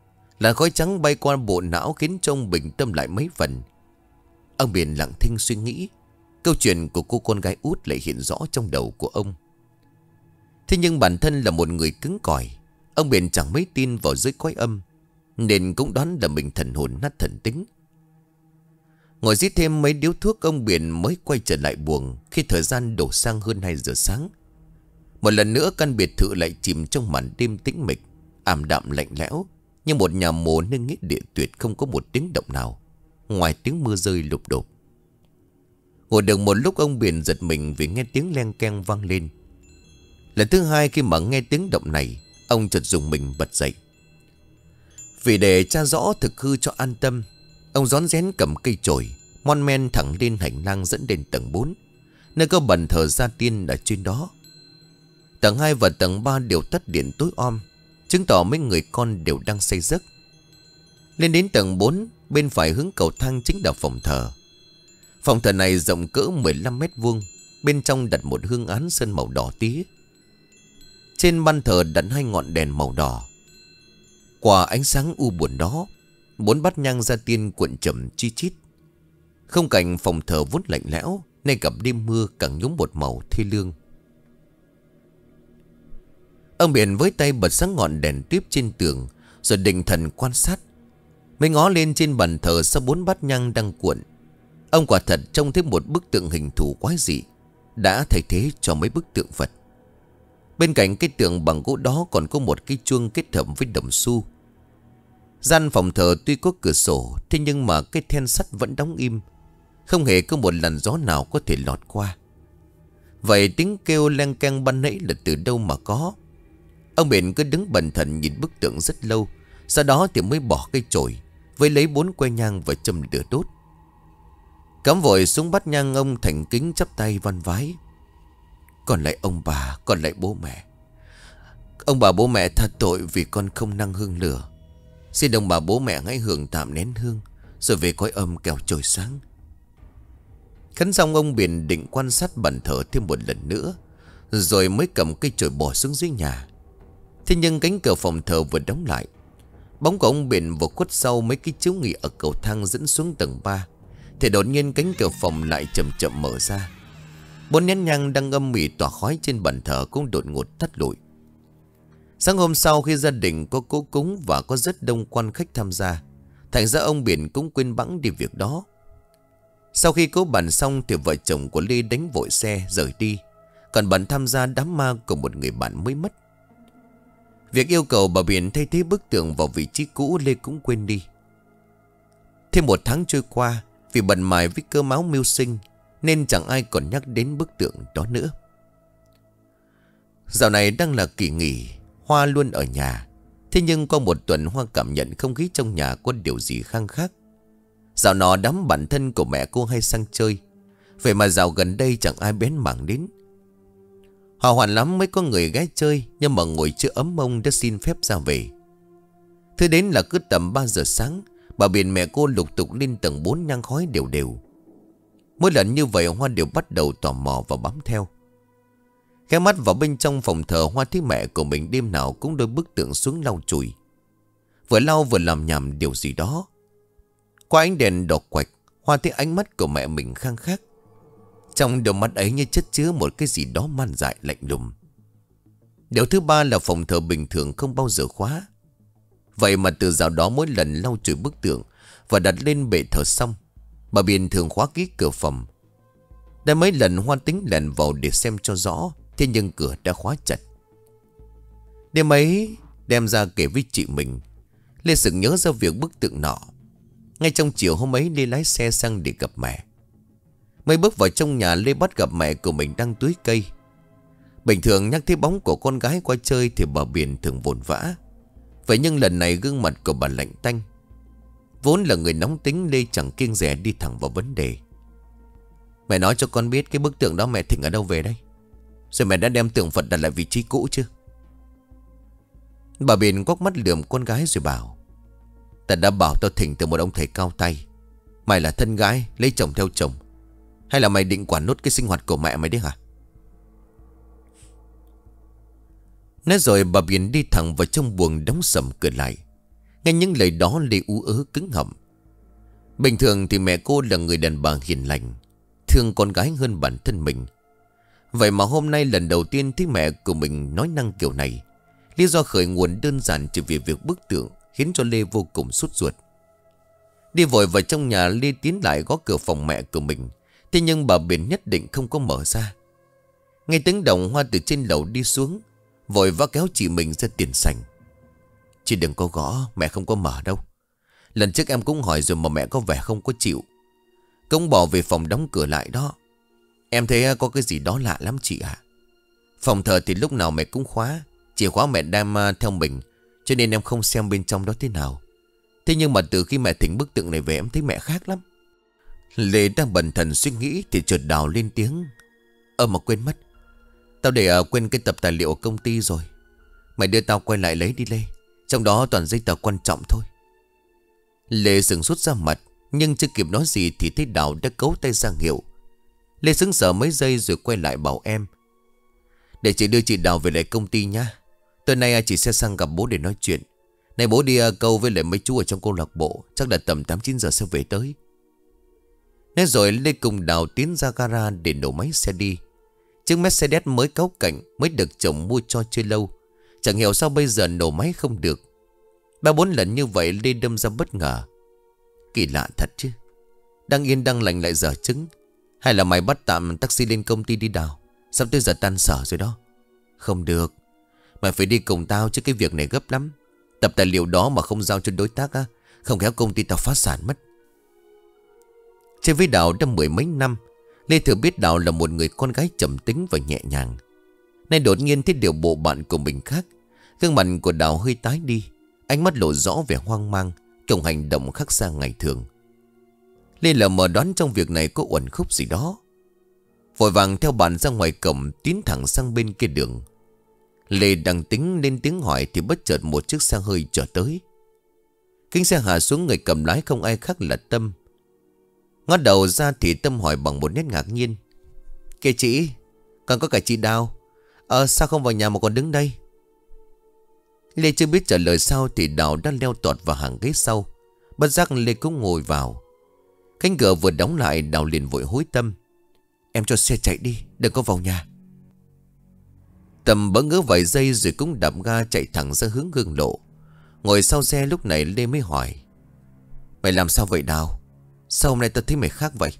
Làn khói trắng bay qua bộ não khiến cho ông bình tâm lại mấy phần. Ông Biển lặng thinh suy nghĩ. Câu chuyện của cô con gái út lại hiện rõ trong đầu của ông. Thế nhưng bản thân là một người cứng cỏi, ông Biển chẳng mấy tin vào giới quái âm, nên cũng đoán là mình thần hồn nát thần tính. Ngồi rít thêm mấy điếu thuốc, ông Biển mới quay trở lại buồng khi thời gian đổ sang hơn hai giờ sáng. Một lần nữa căn biệt thự lại chìm trong màn đêm tĩnh mịch, ảm đạm lạnh lẽo, như một nhà mồ nên nghĩa địa tuyệt, không có một tiếng động nào ngoài tiếng mưa rơi lụp đột. Ngồi được một lúc, ông Biển giật mình vì nghe tiếng len keng vang lên. Lần thứ hai khi mà nghe tiếng động này, ông chợt dùng mình bật dậy. Vì để tra rõ thực hư cho an tâm, ông rón rén cầm cây chổi, mon men thẳng lên hành lang dẫn lên tầng bốn, nơi có bàn thờ gia tiên ở trên đó. Tầng hai và tầng ba đều tắt điện tối om, chứng tỏ mấy người con đều đang say giấc. Lên đến tầng bốn, bên phải hướng cầu thang chính là phòng thờ. Phòng thờ này rộng cỡ mười lăm mét vuông, bên trong đặt một hương án sơn màu đỏ tía. Trên ban thờ đặt hai ngọn đèn màu đỏ. Qua ánh sáng u buồn đó, bốn bát nhang gia tiên cuộn chậm chi chít. Không cảnh phòng thờ vốn lạnh lẽo, nay gặp đêm mưa càng nhúm một màu thê lương. Ông Biển với tay bật sáng ngọn đèn tiếp trên tường, rồi định thần quan sát. Mới ngó lên trên bàn thờ sau bốn bát nhang đang cuộn, ông quả thật trông thấy một bức tượng hình thù quái dị, đã thay thế cho mấy bức tượng Phật. Bên cạnh cái tượng bằng gỗ đó còn có một cái chuông kết hợp với đồng xu. Gian phòng thờ tuy có cửa sổ, thế nhưng mà cái then sắt vẫn đóng im, không hề có một làn gió nào có thể lọt qua. Vậy tiếng kêu len keng ban nãy là từ đâu mà có? Ông Biển cứ đứng bần thần nhìn bức tượng rất lâu, sau đó thì mới bỏ cây chổi, với lấy bốn que nhang và châm lửa đốt. Cắm vội xuống bát nhang, ông thành kính chắp tay van vái. Còn lại ông bà, còn lại bố mẹ. Ông bà bố mẹ tha tội vì con không năng hương lửa. Xin ông bà bố mẹ hãy hưởng tạm nén hương, rồi về cõi âm kẻo trời sáng. Khấn xong, ông Biển định quan sát bàn thờ thêm một lần nữa, rồi mới cầm cây chổi bỏ xuống dưới nhà. Thế nhưng cánh cửa phòng thờ vừa đóng lại, bóng của ông Biển vừa khuất sau mấy cái chiếu nghỉ ở cầu thang dẫn xuống tầng ba, thì đột nhiên cánh cửa phòng lại chậm chậm mở ra. Bốn nén nhang đang âm mỉ tỏa khói trên bàn thờ cũng đột ngột tắt lụi. Sáng hôm sau, khi gia đình có cỗ cúng và có rất đông quan khách tham gia, thành ra ông Biển cũng quên bẵng đi việc đó. Sau khi cỗ bàn xong thì vợ chồng của Lê đánh vội xe rời đi, còn bận tham gia đám ma của một người bạn mới mất. Việc yêu cầu bà Biển thay thế bức tượng vào vị trí cũ, Lê cũng quên đi. Thêm một tháng trôi qua, vì bận mải với cơm áo mưu sinh nên chẳng ai còn nhắc đến bức tượng đó nữa. Dạo này đang là kỳ nghỉ, Hoa luôn ở nhà. Thế nhưng qua một tuần, Hoa cảm nhận không khí trong nhà có điều gì khang khác. Dạo nọ đám bạn thân của mẹ cô hay sang chơi, vậy mà dạo gần đây chẳng ai bén mảng đến. Hòa hoạn lắm mới có người ghé chơi, nhưng mà ngồi chưa ấm mông đã xin phép ra về. Thứ đến là cứ tầm ba giờ sáng, bà Biển mẹ cô lục tục lên tầng bốn nhang khói đều đều. Mỗi lần như vậy, Hoa đều bắt đầu tò mò và bám theo. Khẽ mắt vào bên trong phòng thờ, Hoa thấy mẹ của mình đêm nào cũng đôi bức tượng xuống lau chùi, vừa lau vừa làm nhảm điều gì đó. Qua ánh đèn đỏ quạch, Hoa thấy ánh mắt của mẹ mình khang khác. Trong đôi mắt ấy như chất chứa một cái gì đó man dại lạnh lùng. Điều thứ ba là phòng thờ bình thường không bao giờ khóa. Vậy mà từ dạo đó, mỗi lần lau chùi bức tượng và đặt lên bệ thờ xong, bà Biển thường khóa kỹ cửa phòng. Đã mấy lần Hoa tính lèn vào để xem cho rõ, thế nhưng cửa đã khóa chặt. Đêm ấy đem ra kể với chị mình, Lê sực nhớ ra việc bức tượng nọ. Ngay trong chiều hôm ấy, Lê lái xe sang để gặp mẹ. Mới bước vào trong nhà, Lê bắt gặp mẹ của mình đang tưới cây. Bình thường nhắc thấy bóng của con gái qua chơi thì bà Biển thường vồn vã. Vậy nhưng lần này gương mặt của bà lạnh tanh. Vốn là người nóng tính, Lê chẳng kiêng dè đi thẳng vào vấn đề. Mẹ nói cho con biết cái bức tượng đó mẹ thỉnh ở đâu về đây? Rồi mẹ đã đem tượng Phật đặt lại vị trí cũ chưa? Bà Biển quắc mắt lườm con gái rồi bảo: Ta đã bảo tao thỉnh từ một ông thầy cao tay. Mày là thân gái, lấy chồng theo chồng, hay là mày định quản nốt cái sinh hoạt của mẹ mày đấy hả? Nói rồi bà Biển đi thẳng vào trong buồng, đóng sầm cửa lại. Nghe những lời đó Lê ú ớ cứng họng. Bình thường thì mẹ cô là người đàn bà hiền lành, thương con gái hơn bản thân mình. Vậy mà hôm nay lần đầu tiên thấy mẹ của mình nói năng kiểu này. Lý do khởi nguồn đơn giản chỉ vì việc bức tượng khiến cho Lê vô cùng sốt ruột. Đi vội vào trong nhà, Lê tiến lại gõ cửa phòng mẹ của mình. Thế nhưng bà Biển nhất định không có mở ra. Nghe tiếng động, Hoa từ trên lầu đi xuống, vội vã kéo chị mình ra tiền sảnh. Chị đừng có gõ, mẹ không có mở đâu. Lần trước em cũng hỏi rồi mà mẹ có vẻ không có chịu. Công bỏ về phòng đóng cửa lại đó. Em thấy có cái gì đó lạ lắm chị ạ. Phòng thờ thì lúc nào mẹ cũng khóa, chìa khóa mẹ đem theo mình, cho nên em không xem bên trong đó thế nào. Thế nhưng mà từ khi mẹ thỉnh bức tượng này về, em thấy mẹ khác lắm. Lê đang bần thần suy nghĩ thì chợt Đào lên tiếng. Ơ mà quên mất, tao để uh, quên cái tập tài liệu ở công ty rồi. Mày đưa tao quay lại lấy đi Lê. Trong đó toàn giấy tờ quan trọng thôi. Lê sừng sốt ra mặt, nhưng chưa kịp nói gì thì thấy Đào đã cấu tay ra hiệu. Lê sững sờ mấy giây rồi quay lại bảo em. Để chị đưa chị Đào về lại công ty nhá. Tối nay chị sẽ sang gặp bố để nói chuyện. Này bố đi uh, câu với lại mấy chú ở trong câu lạc bộ. Chắc là tầm tám chín giờ sẽ về tới. Nói rồi Lê cùng Đào tiến ra gara để nổ máy xe đi. Chiếc Mercedes mới cáu cảnh, mới được chồng mua cho chưa lâu. Chẳng hiểu sao bây giờ nổ máy không được. Ba bốn lần như vậy Lê đâm ra bất ngờ. Kỳ lạ thật chứ. Đang yên đang lành lại dở trứng. Hay là mày bắt tạm taxi lên công ty đi Đào? Sắp tới giờ tan sở rồi đó. Không được, mày phải đi cùng tao chứ cái việc này gấp lắm. Tập tài liệu đó mà không giao cho đối tác á, không khéo công ty tao phá sản mất. Chơi với Đào đã mười mấy năm, Lê thừa biết Đào là một người con gái trầm tính và nhẹ nhàng. Nay đột nhiên thấy điều bộ bạn của mình khác. Gương mặt của Đào hơi tái đi, ánh mắt lộ rõ vẻ hoang mang, cùng hành động khác xa ngày thường. Lê lờ mờ đoán trong việc này có uẩn khúc gì đó. Vội vàng theo bạn ra ngoài cổng, tiến thẳng sang bên kia đường. Lê đang tính lên tiếng hỏi thì bất chợt một chiếc xe hơi chở tới. Kính xe hạ xuống, người cầm lái không ai khác là Tâm. Ngó đầu ra thì Tâm hỏi bằng một nét ngạc nhiên. Kìa chị, còn có cả chị Đào. Ờ sao không vào nhà mà còn đứng đây? Lê chưa biết trả lời sao thì Đào đã leo tọt vào hàng ghế sau. Bất giác Lê cũng ngồi vào. Cánh cửa vừa đóng lại, Đào liền vội hối Tâm. Em cho xe chạy đi, đừng có vào nhà. Tâm bỡ ngỡ vài giây rồi cũng đạp ga chạy thẳng ra hướng Hương Lộ. Ngồi sau xe lúc này Lê mới hỏi. Mày làm sao vậy Đào? Sao hôm nay tao thấy mày khác vậy?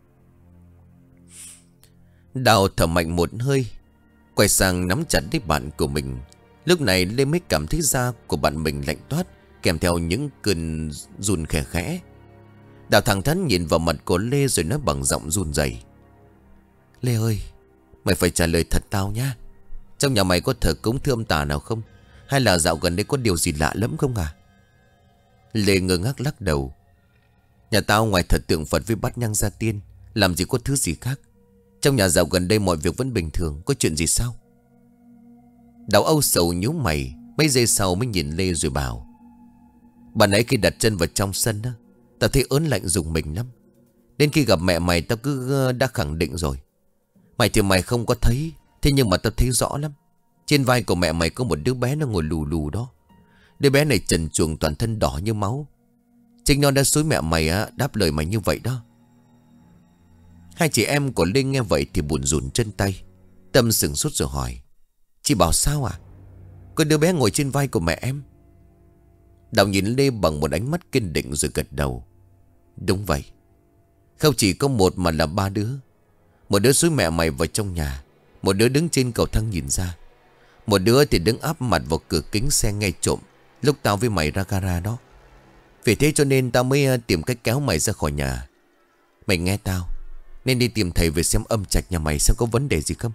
Đào thở mạnh một hơi, quay sang nắm chặt lấy bạn của mình. Lúc này Lê mới cảm thấy da của bạn mình lạnh toát, kèm theo những cơn run khẽ khẽ. Đào thẳng thắn nhìn vào mặt của Lê rồi nói bằng giọng run rẩy. Lê ơi, mày phải trả lời thật tao nhá. Trong nhà mày có thờ cúng thưa ông Tà nào không? Hay là dạo gần đây có điều gì lạ lắm không à? Lê ngơ ngác lắc đầu. Nhà tao ngoài thờ tượng Phật với bát nhang gia tiên, làm gì có thứ gì khác. Trong nhà dạo gần đây mọi việc vẫn bình thường. Có chuyện gì sao? Đào âu sầu nhíu mày, mấy giây sau mới nhìn Lê rồi bảo. Bà nãy khi đặt chân vào trong sân đó, tao thấy ớn lạnh rùng mình lắm. Đến khi gặp mẹ mày tao cứ đã khẳng định rồi. Mày thì mày không có thấy, thế nhưng mà tao thấy rõ lắm. Trên vai của mẹ mày có một đứa bé nó ngồi lù lù đó. Đứa bé này trần truồng, toàn thân đỏ như máu. Chính nó đã xúi mẹ mày á, đáp lời mày như vậy đó. Hai chị em của Linh nghe vậy thì buồn rùn chân tay. Tâm sừng sốt rồi hỏi. Chị bảo sao à? Có đứa bé ngồi trên vai của mẹ em? Đào nhìn Lê bằng một ánh mắt kiên định rồi gật đầu. Đúng vậy. Không chỉ có một mà là ba đứa. Một đứa xúi mẹ mày vào trong nhà, một đứa đứng trên cầu thang nhìn ra, một đứa thì đứng áp mặt vào cửa kính xe nghe trộm lúc tao với mày ra gara đó. Vì thế cho nên tao mới tìm cách kéo mày ra khỏi nhà. Mày nghe tao, nên đi tìm thầy về xem âm trạch nhà mày xem có vấn đề gì không.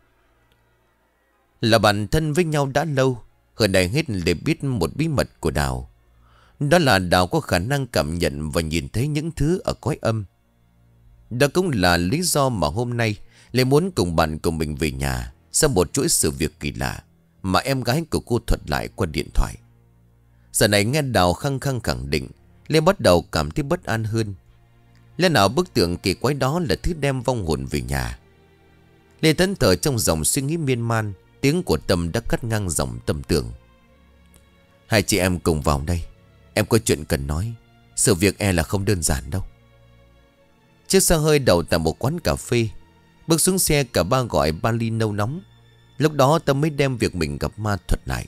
Là bạn thân với nhau đã lâu, hơn đây hết để biết một bí mật của Đào. Đó là Đào có khả năng cảm nhận và nhìn thấy những thứ ở cõi âm. Đó cũng là lý do mà hôm nay Lê muốn cùng bạn của mình về nhà sau một chuỗi sự việc kỳ lạ mà em gái của cô thuật lại qua điện thoại. Giờ này nghe Đào khăng khăng khẳng định, Lê bắt đầu cảm thấy bất an hơn. Lẽ nào bức tượng kỳ quái đó là thứ đem vong hồn về nhà? Lê thẫn thờ trong dòng suy nghĩ miên man. Tiếng của Tâm đã cắt ngang dòng tâm tưởng. Hai chị em cùng vào đây. Em có chuyện cần nói. Sự việc e là không đơn giản đâu. Chiếc xe hơi đậu tại một quán cà phê. Bước xuống xe cả ba gọi ba ly nâu nóng. Lúc đó Tâm mới đem việc mình gặp ma thuật lại.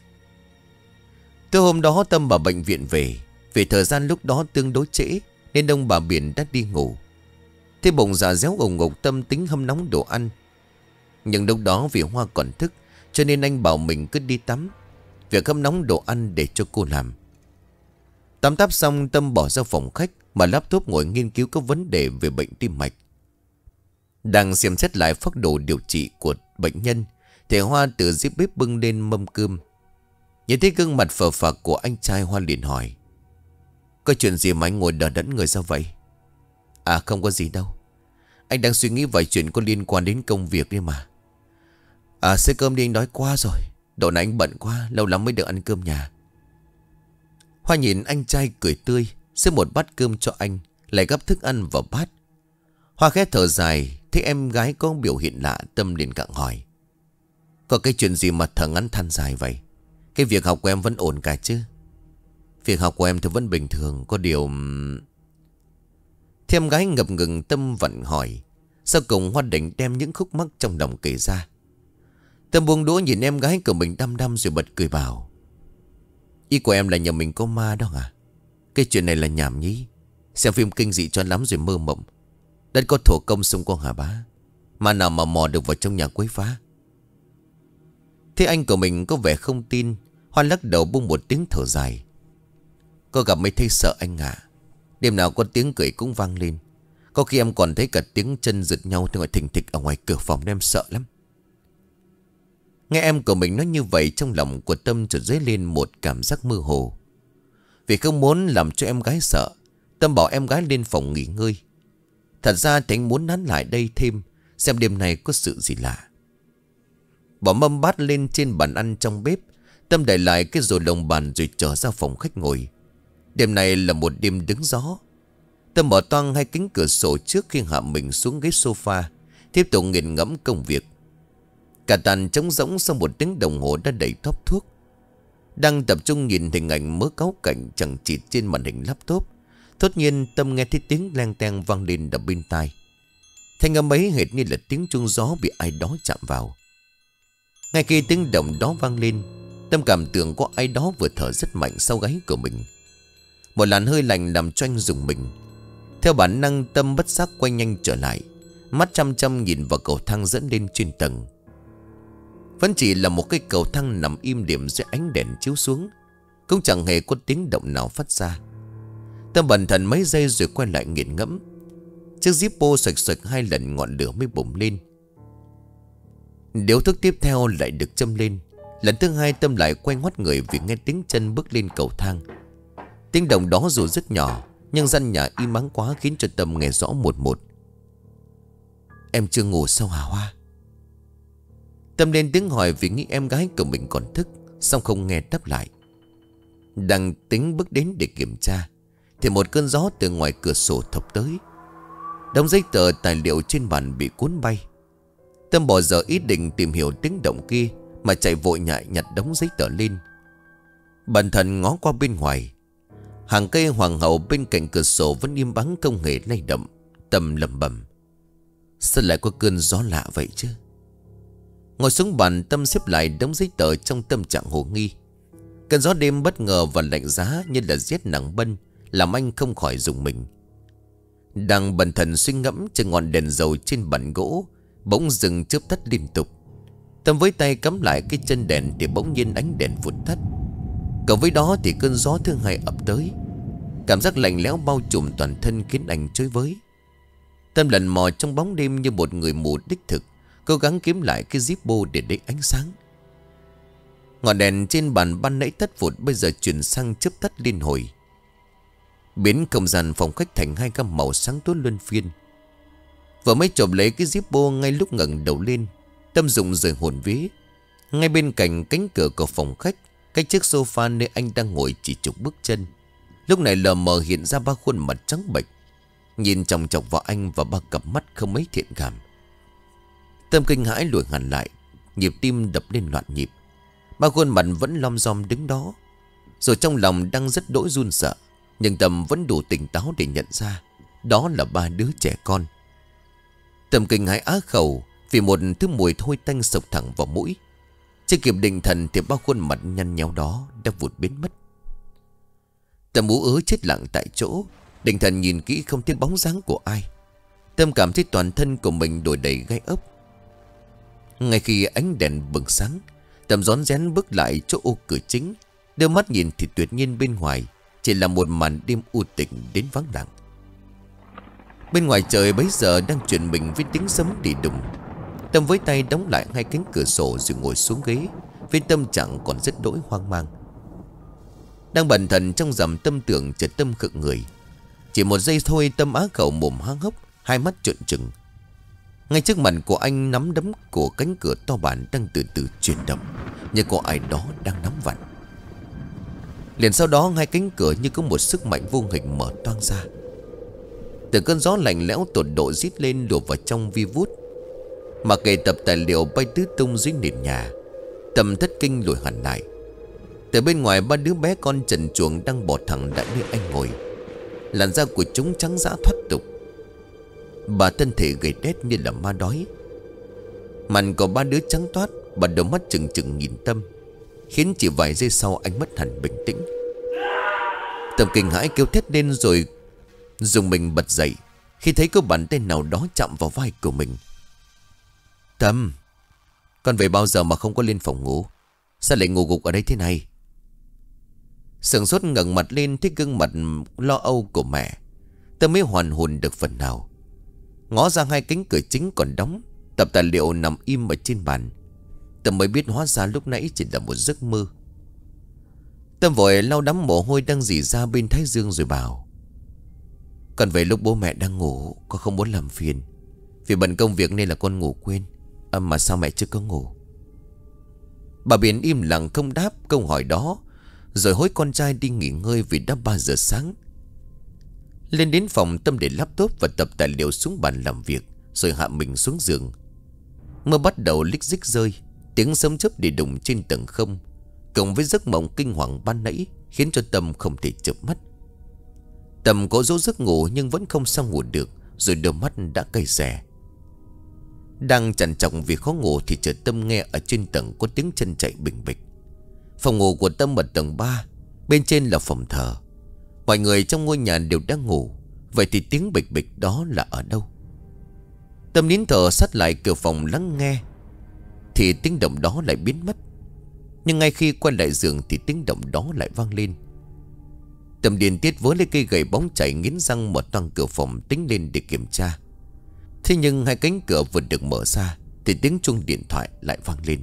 Từ hôm đó Tâm vào bệnh viện về. Vì thời gian lúc đó tương đối trễ nên ông bà Biển đã đi ngủ. Thế bụng dạ réo ủng ngục, Tâm tính hâm nóng đồ ăn. Nhưng lúc đó vì Hoa còn thức cho nên anh bảo mình cứ đi tắm. Việc hâm nóng đồ ăn để cho cô làm. Tắm táp xong Tâm bỏ ra phòng khách mà laptop ngồi nghiên cứu các vấn đề về bệnh tim mạch. Đang xem xét lại phác đồ điều trị của bệnh nhân thì Hoa từ dưới bếp bưng lên mâm cơm. Nhìn thấy gương mặt phờ phạc của anh trai, Hoa liền hỏi: có chuyện gì mà anh ngồi đờ đẫn người ra vậy? À không có gì đâu. Anh đang suy nghĩ vài chuyện có liên quan đến công việc đi mà. À xế cơm đi, anh đói quá rồi. Độ này anh bận quá, lâu lắm mới được ăn cơm nhà. Hoa nhìn anh trai cười tươi, xếp một bát cơm cho anh, lại gắp thức ăn vào bát. Hoa khẽ thở dài, thấy em gái có biểu hiện lạ, Tâm liền gặng hỏi: có cái chuyện gì mà thở ngắn than dài vậy? Cái việc học của em vẫn ổn cả chứ? Việc học của em thì vẫn bình thường, có điều... Thì em gái ngập ngừng, Tâm vẫn hỏi. Sau cùng Hoa định đem những khúc mắc trong lòng kể ra. Tâm buông đũa nhìn em gái của mình đăm đăm rồi bật cười bảo: ý của em là nhà mình có ma đó à? Cái chuyện này là nhảm nhí. Xem phim kinh dị cho lắm rồi mơ mộng. Đất có thổ công xung quanh hả bá? Mà nào mà mò được vào trong nhà quấy phá? Thế anh của mình có vẻ không tin. Hoa lắc đầu buông một tiếng thở dài: có gặp mới thấy sợ anh ạ. Đêm nào có tiếng cười cũng vang lên. Có khi em còn thấy cả tiếng chân giật nhau thì gọi thình thịch ở ngoài cửa phòng, em sợ lắm. Nghe em của mình nói như vậy, trong lòng của Tâm chợt dấy lên một cảm giác mơ hồ. Vì không muốn làm cho em gái sợ, Tâm bảo em gái lên phòng nghỉ ngơi. Thật ra thì anh muốn nán lại đây thêm, xem đêm nay có sự gì lạ. Bỏ mâm bát lên trên bàn ăn trong bếp, Tâm đẩy lại cái rổ lồng bàn rồi trở ra phòng khách ngồi. Đêm này là một đêm đứng gió. Tâm mở toang hai cánh cửa sổ trước khi hạ mình xuống ghế sofa, tiếp tục nghiền ngẫm công việc. Cả tàn trống rỗng sau một tiếng đồng hồ đã đầy tóp thuốc. Đang tập trung nhìn hình ảnh mớ cáu cảnh chẳng chịt trên màn hình laptop, thốt nhiên Tâm nghe thấy tiếng leng teng vang lên đập bên tai. Thanh âm ấy hệt như là tiếng chuông gió bị ai đó chạm vào. Ngay khi tiếng động đó vang lên, Tâm cảm tưởng có ai đó vừa thở rất mạnh sau gáy của mình. Một làn hơi lạnh làm cho anh rùng mình. Theo bản năng Tâm bất giác quay nhanh trở lại, mắt chăm chăm nhìn vào cầu thang dẫn lên trên tầng. Vẫn chỉ là một cái cầu thang nằm im điểm dưới ánh đèn chiếu xuống, cũng chẳng hề có tiếng động nào phát ra. Tâm bần thần mấy giây rồi quay lại nghiền ngẫm. Chiếc Zippo xoạch xoạch hai lần ngọn lửa mới bùng lên. Điếu thuốc tiếp theo lại được châm lên. Lần thứ hai Tâm lại quay ngoắt người vì nghe tiếng chân bước lên cầu thang. Tiếng động đó dù rất nhỏ, nhưng gian nhà im ắng quá khiến cho Tâm nghe rõ một một. Em chưa ngủ sao hả Hoa? Tâm lên tiếng hỏi vì nghĩ em gái của mình còn thức, xong không nghe đáp lại. Đang tính bước đến để kiểm tra thì một cơn gió từ ngoài cửa sổ thốc tới. Đống giấy tờ tài liệu trên bàn bị cuốn bay. Tâm bỏ giờ ý định tìm hiểu tiếng động kia mà chạy vội nhại nhặt đống giấy tờ lên. Bần thần ngó qua bên ngoài, hàng cây hoàng hậu bên cạnh cửa sổ vẫn im ắng không hề lay động. Tâm lẩm bẩm: sao lại có cơn gió lạ vậy chứ? Ngồi xuống bàn, Tâm xếp lại đống giấy tờ trong tâm trạng hồ nghi. Cơn gió đêm bất ngờ và lạnh giá như là rét nặng bân, làm anh không khỏi rùng mình. Đang bần thần suy ngẫm, trên ngọn đèn dầu trên bàn gỗ bỗng dừng chớp tắt liên tục. Tâm với tay cắm lại cái chân đèn thì bỗng nhiên ánh đèn vụt tắt. Cộng với đó thì cơn gió thứ hai ập tới. Cảm giác lạnh lẽo bao trùm toàn thân khiến anh chới với. Tâm lần mò trong bóng đêm như một người mù đích thực, cố gắng kiếm lại cái Zippo để lấy ánh sáng. Ngọn đèn trên bàn ban nãy tắt vụt bây giờ chuyển sang chớp tắt liên hồi, biến không gian phòng khách thành hai gam màu sáng tối luân phiên. Vừa mới chộp lấy cái Zippo, ngay lúc ngẩng đầu lên, Tâm rụng rời hồn vía. Ngay bên cạnh cánh cửa của phòng khách, cách chiếc sofa nơi anh đang ngồi chỉ chục bước chân, lúc này lờ mờ hiện ra ba khuôn mặt trắng bệch, nhìn chòng chọc vào anh và ba cặp mắt không mấy thiện cảm. Tâm kinh hãi lùi hẳn lại, nhịp tim đập lên loạn nhịp. Ba khuôn mặt vẫn lom rom đứng đó. Rồi trong lòng đang rất đỗi run sợ, nhưng Tâm vẫn đủ tỉnh táo để nhận ra đó là ba đứa trẻ con. Tâm kinh hãi á khẩu vì một thứ mùi hôi tanh sộc thẳng vào mũi. Chưa kịp định thần thì ba khuôn mặt nhăn nheo đó đã vụt biến mất. Tâm ú ớ chết lặng tại chỗ. Định thần nhìn kỹ không thấy bóng dáng của ai. Tâm cảm thấy toàn thân của mình đổi đầy gai ốc. Ngay khi ánh đèn bừng sáng, Tâm rón rén bước lại chỗ ô cửa chính. Đưa mắt nhìn thì tuyệt nhiên bên ngoài chỉ là một màn đêm u tĩnh đến vắng lặng. Bên ngoài trời bấy giờ đang chuyển mình với tiếng sấm đi đùng. Tâm với tay đóng lại hai cánh cửa sổ rồi ngồi xuống ghế, với tâm trạng còn rất đỗi hoang mang. Đang bần thần trong dòng tâm tưởng, chợt Tâm khựng người. Chỉ một giây thôi Tâm á khẩu mồm há hốc, hai mắt trợn trừng. Ngay trước mặt của anh, nắm đấm của cánh cửa to bản đang từ từ chuyển động, như có ai đó đang nắm vặn. Liền sau đó hai cánh cửa như có một sức mạnh vô hình mở toang ra. Từ cơn gió lạnh lẽo tột độ rít lên lùa vào trong vi vút. Mà kệ tập tài liệu bay tứ tung dưới nền nhà. Tâm thất kinh lùi hẳn lại. Từ bên ngoài ba đứa bé con trần truồng đang bò thẳng lại nơi anh ngồi. Làn da của chúng trắng dã thoát tục. Bà thân thể gầy đét như là ma đói. Mặt của ba đứa trắng toát, bà đôi mắt trừng trừng nhìn Tâm, khiến chỉ vài giây sau anh mất hẳn bình tĩnh. Tâm kinh hãi kêu thét lên rồi dùng mình bật dậy khi thấy có bàn tay nào đó chạm vào vai của mình. Tâm, con về bao giờ mà không có lên phòng ngủ? Sao lại ngủ gục ở đây thế này? Sửng sốt ngẩng mặt lên thấy gương mặt lo âu của mẹ. Tâm mới hoàn hồn được phần nào. Ngó ra hai cánh cửa chính còn đóng, tập tài liệu nằm im ở trên bàn. Tâm mới biết hóa ra lúc nãy chỉ là một giấc mơ. Tâm vội lau đắm mồ hôi đang rỉ ra bên thái dương rồi bảo: con về lúc bố mẹ đang ngủ, con không muốn làm phiền. Vì bận công việc nên là con ngủ quên. À, mà sao mẹ chưa có ngủ? Bà Biển im lặng không đáp câu hỏi đó, rồi hối con trai đi nghỉ ngơi vì đã ba giờ sáng. Lên đến phòng, Tâm để laptop và tập tài liệu xuống bàn làm việc, rồi hạ mình xuống giường. Mưa bắt đầu lích dích rơi, tiếng sấm chớp đi đùng trên tầng không, cộng với giấc mộng kinh hoàng ban nãy khiến cho Tâm không thể chợp mắt. Tâm cố dỗ giấc ngủ nhưng vẫn không sao ngủ được, rồi đôi mắt đã cay xè. Đang trằn trọc vì khó ngủ thì chợt Tâm nghe ở trên tầng có tiếng chân chạy bình bịch. Phòng ngủ của Tâm ở tầng ba, bên trên là phòng thờ. Mọi người trong ngôi nhà đều đang ngủ. Vậy thì tiếng bịch bịch đó là ở đâu? Tâm nín thở sát lại cửa phòng lắng nghe, thì tiếng động đó lại biến mất. Nhưng ngay khi quay lại giường thì tiếng động đó lại vang lên. Tâm điên tiết với lấy cây gậy bóng chảy, nghiến răng mở toang cửa phòng tính lên để kiểm tra. Thế nhưng hai cánh cửa vừa được mở ra thì tiếng chuông điện thoại lại vang lên.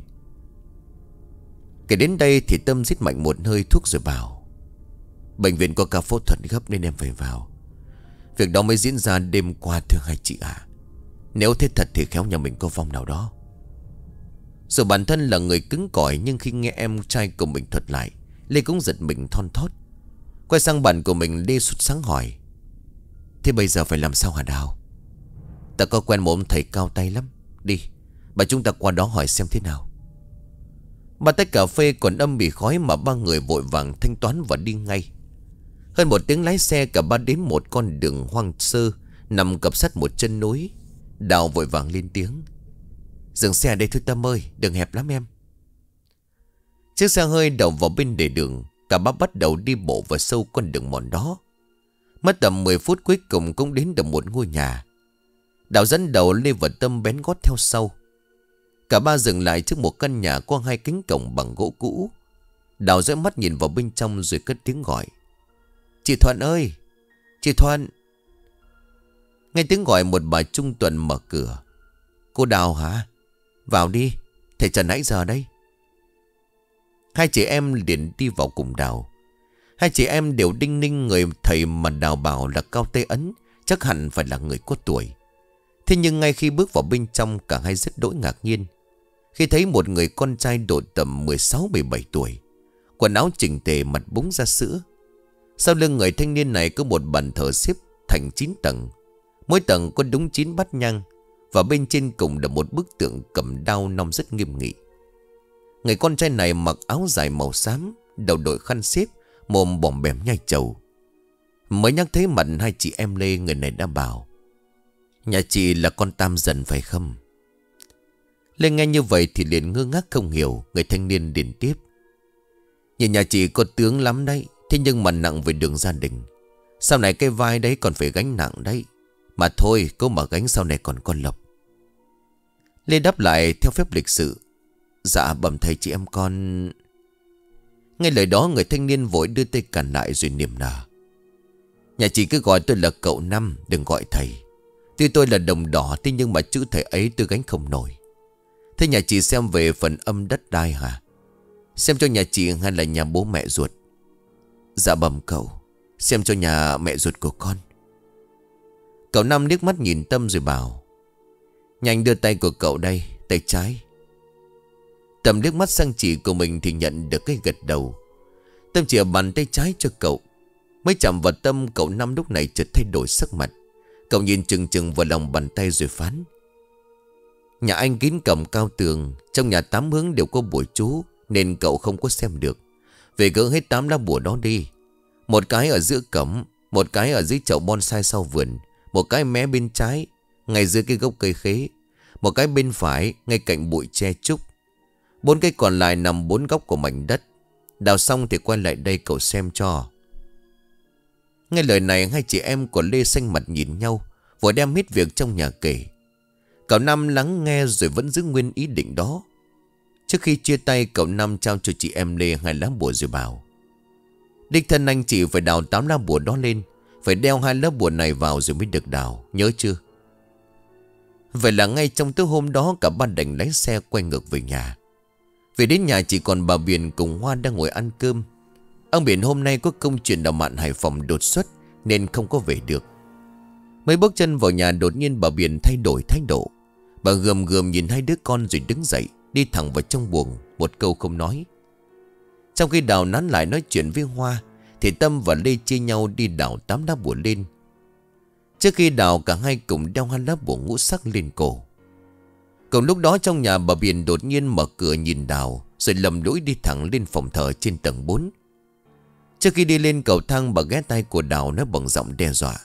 Kể đến đây thì Tâm rít mạnh một hơi thuốc rồi bảo: bệnh viện có ca phẫu thuật gấp nên em phải vào. Việc đó mới diễn ra đêm qua thưa hai chị ạ. À. Nếu thế thật thì khéo nhà mình có vong nào đó. Dù bản thân là người cứng cỏi, nhưng khi nghe em trai của mình thuật lại, Lê cũng giật mình thon thót. Quay sang bạn của mình, Lê sốt sáng hỏi: thế bây giờ phải làm sao hả Đào? Ta có quen một ông thầy cao tay lắm. Đi, bà chúng ta qua đó hỏi xem thế nào. Ba tách cà phê còn âm bị khói mà ba người vội vàng thanh toán và đi ngay. Hơn một tiếng lái xe, cả ba đến một con đường hoang sơ nằm cập sát một chân núi. Đào vội vàng lên tiếng: dừng xe đây thôi Tâm ơi, đường hẹp lắm em. Chiếc xe hơi đậu vào bên lề đường. Cả ba bắt đầu đi bộ vào sâu con đường mòn đó. Mất tầm mười phút cuối cùng cũng đến được một ngôi nhà. Đào dẫn đầu, Lê và Tâm bén gót theo sau. Cả ba dừng lại trước một căn nhà có hai cánh cổng bằng gỗ cũ. Đào dõi mắt nhìn vào bên trong rồi cất tiếng gọi: chị Thuận ơi, chị Thuận. Nghe tiếng gọi, một bà trung tuần mở cửa: cô Đào hả? Vào đi, thầy Trần nãy giờ đây. Hai chị em liền đi vào cùng Đào. Hai chị em đều đinh ninh người thầy mà Đào bảo là cao tay ấn, chắc hẳn phải là người có tuổi. Thế nhưng ngay khi bước vào bên trong, cả hai rất đỗi ngạc nhiên khi thấy một người con trai độ tầm mười sáu mười bảy tuổi, quần áo chỉnh tề, mặt búng ra sữa. Sau lưng người thanh niên này có một bàn thờ xếp thành chín tầng. Mỗi tầng có đúng chín bát nhang, và bên trên cùng là một bức tượng cầm đao nong rất nghiêm nghị. Người con trai này mặc áo dài màu xám, đầu đội khăn xếp mồm bòm bẻm nhai trầu. Mới nhắc thấy mặt hai chị em Lê, người này đã bảo: nhà chị là con Tam Dần phải không? Lê nghe như vậy thì liền ngơ ngác không hiểu. Người thanh niên liền tiếp: nhìn nhà chị có tướng lắm đấy, thế nhưng mà nặng về đường gia đình. Sau này cái vai đấy còn phải gánh nặng đấy. Mà thôi, cố mà gánh sau này còn con Lộc. Lê đáp lại theo phép lịch sự: dạ bẩm thầy, chị em con. Ngay lời đó, người thanh niên vội đưa tay cản lại rồi niềm nở: nhà chị cứ gọi tôi là cậu Năm, đừng gọi thầy. Tuy tôi là đồng đỏ, thế nhưng mà chữ thầy ấy tôi gánh không nổi. Thế nhà chị xem về phần âm đất đai hả? Xem cho nhà chị hay là nhà bố mẹ ruột? Dạ bẩm cậu, xem cho nhà mẹ ruột của con. Cậu Năm liếc mắt nhìn Tâm rồi bảo: nhanh đưa tay của cậu đây, tay trái. Tâm liếc mắt sang chị của mình thì nhận được cái gật đầu. Tâm chìa bàn tay trái cho cậu. Mới chạm vào Tâm, cậu Năm lúc này chợt thay đổi sắc mặt. Cậu nhìn chừng chừng vào lòng bàn tay rồi phán: nhà anh kín cổng cao tường, trong nhà tám hướng đều có bùa chú, nên cậu không có xem được. Về gỡ hết tám lá bùa đó đi. Một cái ở giữa cổng, một cái ở dưới chậu bonsai sau vườn, một cái mé bên trái ngay dưới cái gốc cây khế, một cái bên phải ngay cạnh bụi tre trúc. Bốn cái còn lại nằm bốn góc của mảnh đất. Đào xong thì quay lại đây cậu xem cho. Nghe lời này, hai chị em của Lê xanh mặt nhìn nhau, vội đem hết việc trong nhà kể. Cậu Năm lắng nghe rồi vẫn giữ nguyên ý định đó. Trước khi chia tay, cậu Năm trao cho chị em Lê hai lá bùa rồi bảo: đích thân anh chị phải đào tám lá bùa đó lên. Phải đeo hai lá bùa này vào rồi mới được đào, nhớ chưa? Vậy là ngay trong tối hôm đó, cả ba đành lái xe quay ngược về nhà. Về đến nhà chỉ còn bà Biển cùng Hoa đang ngồi ăn cơm. Ông Biển hôm nay có công chuyện đào mạn Hải Phòng đột xuất nên không có về được. Mới bước chân vào nhà, đột nhiên bà Biển thay đổi thái độ. Bà gườm gườm nhìn hai đứa con rồi đứng dậy, đi thẳng vào trong buồng, một câu không nói. Trong khi Đào nán lại nói chuyện với Hoa, thì Tâm và Lê chia nhau đi đào tám lá bùa lên. Trước khi đào, cả hai cùng đeo hai lá bùa ngũ sắc lên cổ. Cùng lúc đó, trong nhà bà Biển đột nhiên mở cửa nhìn Đào, rồi lầm lũi đi thẳng lên phòng thờ trên tầng bốn. Trước khi đi lên cầu thang, bà ghé tay của Đào nói bằng giọng đe dọa: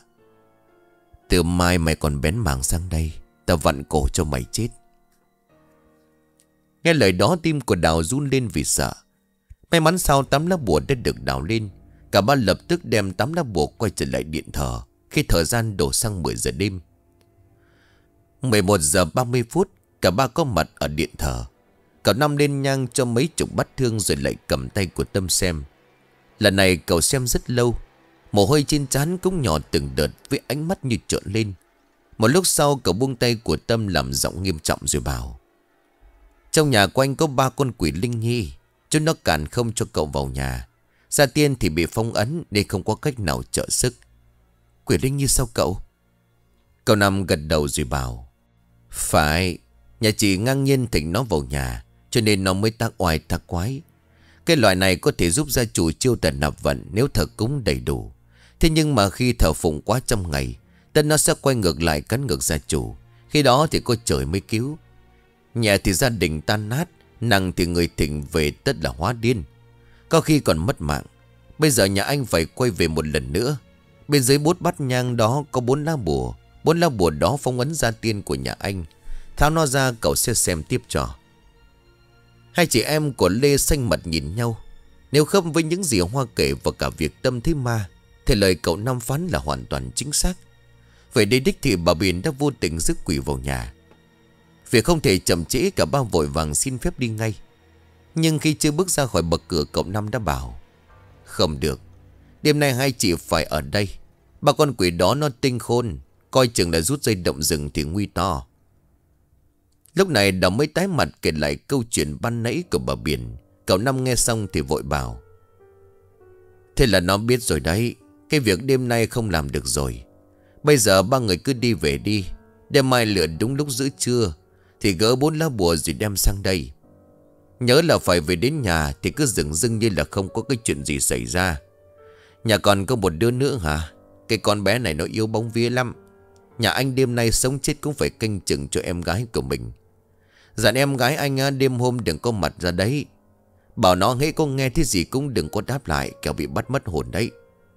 từ mai mày còn bén mảng sang đây, tao vặn cổ cho mày chết. Nghe lời đó, tim của Đào run lên vì sợ. May mắn sau tám lá bùa đã được đào lên. Cả ba lập tức đem tám lá bùa quay trở lại điện thờ. Khi thời gian đổ sang mười giờ đêm, mười một giờ ba mươi phút, cả ba có mặt ở điện thờ. Cậu Năm lên nhang cho mấy chục bát hương rồi lại cầm tay của Tâm xem. Lần này cậu xem rất lâu. Mồ hôi trên trán cũng nhỏ từng đợt, với ánh mắt như trợn lên. Một lúc sau, cậu buông tay của Tâm làm giọng nghiêm trọng rồi bảo: trong nhà của anh có ba con quỷ linh nhi. Chúng nó cản không cho cậu vào nhà. Gia tiên thì bị phong ấn nên không có cách nào trợ sức. Quỷ linh nhi sao cậu? Cậu Năm gật đầu rồi bảo: phải, nhà chị ngang nhiên thỉnh nó vào nhà, cho nên nó mới tác oai tác quái. Cái loại này có thể giúp gia chủ chiêu tần nạp vận nếu thờ cúng đầy đủ. Thế nhưng mà khi thờ phụng quá trăm ngày, tân nó sẽ quay ngược lại cắn ngược gia chủ. Khi đó thì có trời mới cứu. Nhẹ thì gia đình tan nát, nặng thì người thỉnh về tất là hóa điên, có khi còn mất mạng. Bây giờ nhà anh phải quay về một lần nữa. Bên dưới bút bát nhang đó có bốn lá bùa. Bốn lá bùa đó phong ấn gia tiên của nhà anh. Tháo nó ra, cậu sẽ xem tiếp cho. Hai chị em của Lê xanh mặt nhìn nhau. Nếu khớp với những gì Hoa kể và cả việc Tâm thấy ma, thì lời cậu Năm phán là hoàn toàn chính xác. Vậy đây đích thì bà Biển đã vô tình rước quỷ vào nhà. Việc không thể chậm trễ, cả ba vội vàng xin phép đi ngay. Nhưng khi chưa bước ra khỏi bậc cửa, cậu Năm đã bảo: không được, đêm nay hai chị phải ở đây. Ba con quỷ đó nó tinh khôn, coi chừng là rút dây động rừng thì nguy to. Lúc này Đào mới tái mặt kể lại câu chuyện ban nãy của bà Biển. Cậu Năm nghe xong thì vội bảo: thế là nó biết rồi đấy. Cái việc đêm nay không làm được rồi. Bây giờ ba người cứ đi về đi. Đêm mai lửa đúng lúc giữa trưa thì gỡ bốn lá bùa rồi đem sang đây. Nhớ là phải về đến nhà thì cứ dừng dưng như là không có cái chuyện gì xảy ra. Nhà còn có một đứa nữa hả? Cái con bé này nó yêu bóng vía lắm. Nhà anh đêm nay sống chết cũng phải canh chừng cho em gái của mình. Dặn em gái anh đêm hôm đừng có mặt ra đấy. Bảo nó hễ có nghe thế gì cũng đừng có đáp lại, kẻo bị bắt mất hồn đấy.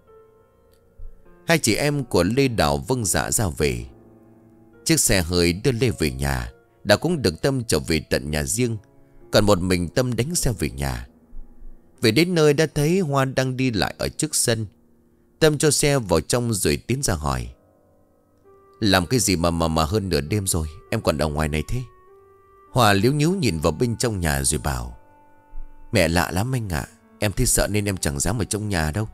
Hai chị em của Lê Đào vâng dạ ra về. Chiếc xe hơi đưa Lê về nhà. Đào cũng được Tâm trở về tận nhà riêng. Còn một mình Tâm đánh xe về nhà. Về đến nơi đã thấy Hoa đang đi lại ở trước sân. Tâm cho xe vào trong rồi tiến ra hỏi: làm cái gì mà mà mà hơn nửa đêm rồi em còn ở ngoài này thế? Hoa liếu nhíu nhìn vào bên trong nhà rồi bảo: mẹ lạ lắm anh ạ. Em thấy sợ nên em chẳng dám ở trong nhà đâu.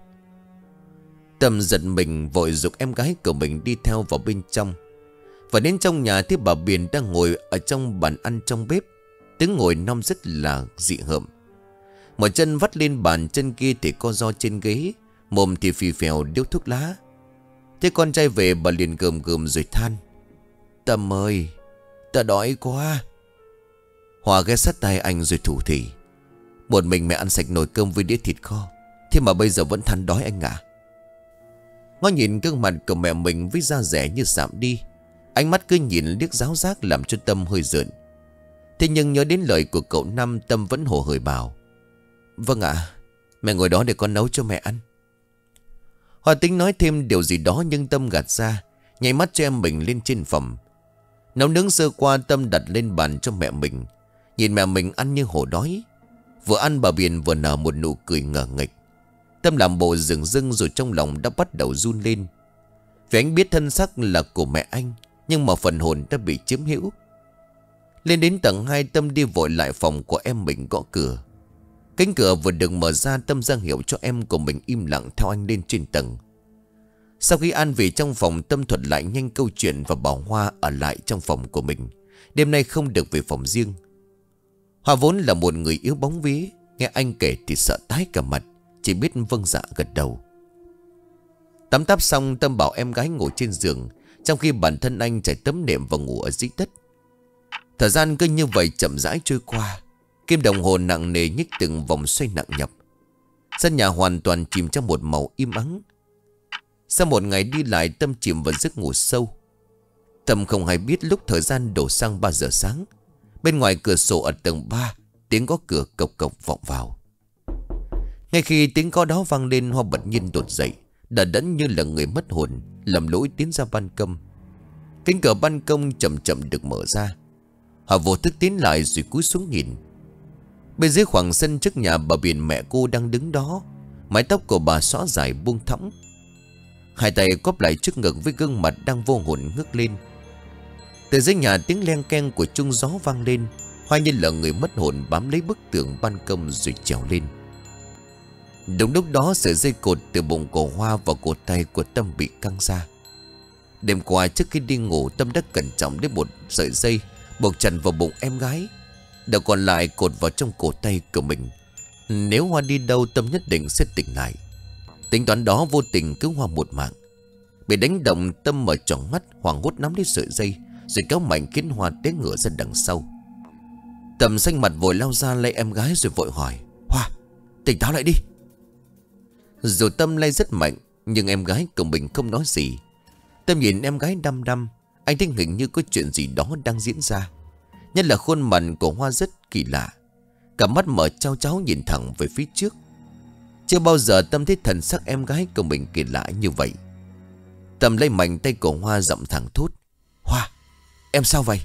Tâm giật mình vội giục em gái của mình đi theo vào bên trong. Và đến trong nhà thì bà Biển đang ngồi ở trong bàn ăn trong bếp. Tiếng ngồi non rất là dị hợm. Một chân vắt lên bàn, chân kia thì co ro trên ghế, mồm thì phì phèo điếu thuốc lá. Thế con trai về bà liền gườm gườm rồi than: Tâm ơi, ta đói quá. Hòa ghé sát tay anh rồi thủ thỉ: một mình mẹ ăn sạch nồi cơm với đĩa thịt kho, thế mà bây giờ vẫn than đói anh ạ. Ngó nhìn gương mặt của mẹ mình với da rẻ như sạm đi, ánh mắt cứ nhìn liếc giáo giác làm cho Tâm hơi rợn. Thế nhưng nhớ đến lời của cậu Năm, Tâm vẫn hồ hởi bảo: vâng ạ, mẹ ngồi đó để con nấu cho mẹ ăn. Hòa tính nói thêm điều gì đó nhưng Tâm gạt ra, nháy mắt cho em mình lên trên phòng. Nấu nướng sơ qua, Tâm đặt lên bàn cho mẹ mình. Nhìn mẹ mình ăn như hổ đói. Vừa ăn bà Biển vừa nở một nụ cười ngờ nghịch. Tâm làm bộ rừng rưng rồi trong lòng đã bắt đầu run lên. Vì anh biết thân xác là của mẹ anh, nhưng mà phần hồn đã bị chiếm hữu. Lên đến tầng hai, Tâm đi vội lại phòng của em mình gõ cửa. Cánh cửa vừa được mở ra, Tâm ra hiệu cho em của mình im lặng theo anh lên trên tầng. Sau khi An về trong phòng, Tâm thuật lại nhanh câu chuyện và bảo Hoa ở lại trong phòng của mình. Đêm nay không được về phòng riêng. Hoa vốn là một người yếu bóng vía, nghe anh kể thì sợ tái cả mặt, chỉ biết vâng dạ gật đầu. Tắm táp xong, Tâm bảo em gái ngồi trên giường, trong khi bản thân anh trải tấm nệm và ngủ ở dưới đất. Thời gian cứ như vậy chậm rãi trôi qua. Kim đồng hồ nặng nề nhích từng vòng xoay nặng nhập. Sân nhà hoàn toàn chìm trong một màu im ắng. Sau một ngày đi lại, Tâm chìm vào giấc ngủ sâu. Tâm không hay biết lúc thời gian đổ sang ba giờ sáng. Bên ngoài cửa sổ ở tầng ba, tiếng gõ cửa cộc cộc vọng vào. Ngay khi tiếng gõ đó vang lên, Hoa bật nhiên đột dậy, đờ đẫn như là người mất hồn, lầm lỗi tiến ra ban công. Cánh cửa ban công chậm chậm được mở ra. Hoa vô thức tiến lại rồi cúi xuống nhìn. Bên dưới khoảng sân trước nhà, bà Biển mẹ cô đang đứng đó. Mái tóc của bà xõa dài buông thõng, hai tay cóp lại trước ngực với gương mặt đang vô hồn ngước lên. Từ dưới nhà tiếng leng keng của chuông gió vang lên. Hoa như là người mất hồn bám lấy bức tường ban công rồi trèo lên. Đúng lúc đó, sợi dây cột từ bụng của Hoa và cổ tay của Tâm bị căng ra. Đêm qua trước khi đi ngủ, Tâm đã cẩn trọng lấy một sợi dây buộc chặt vào bụng em gái, đầu còn lại cột vào trong cổ tay của mình. Nếu Hoa đi đâu, Tâm nhất định sẽ tỉnh lại. Tính toán đó vô tình cứu Hoa một mạng. Bị đánh động, Tâm mở tròn mắt hoảng hốt nắm lấy sợi dây rồi kéo mạnh khiến Hoa té ngửa ra đằng sau. Tâm xanh mặt vội lao ra lấy em gái rồi vội hỏi: Hoa, tỉnh táo lại đi. Dù Tâm lay rất mạnh nhưng em gái của mình không nói gì. Tâm nhìn em gái đăm đăm, anh thấy hình như có chuyện gì đó đang diễn ra. Nhất là khuôn mặt của Hoa rất kỳ lạ, cả mắt mở trao tráo nhìn thẳng về phía trước. Chưa bao giờ Tâm thấy thần sắc em gái của mình kỳ lạ như vậy. Tâm lấy mạnh tay của Hoa giọng thẳng thốt: Hoa, em sao vậy?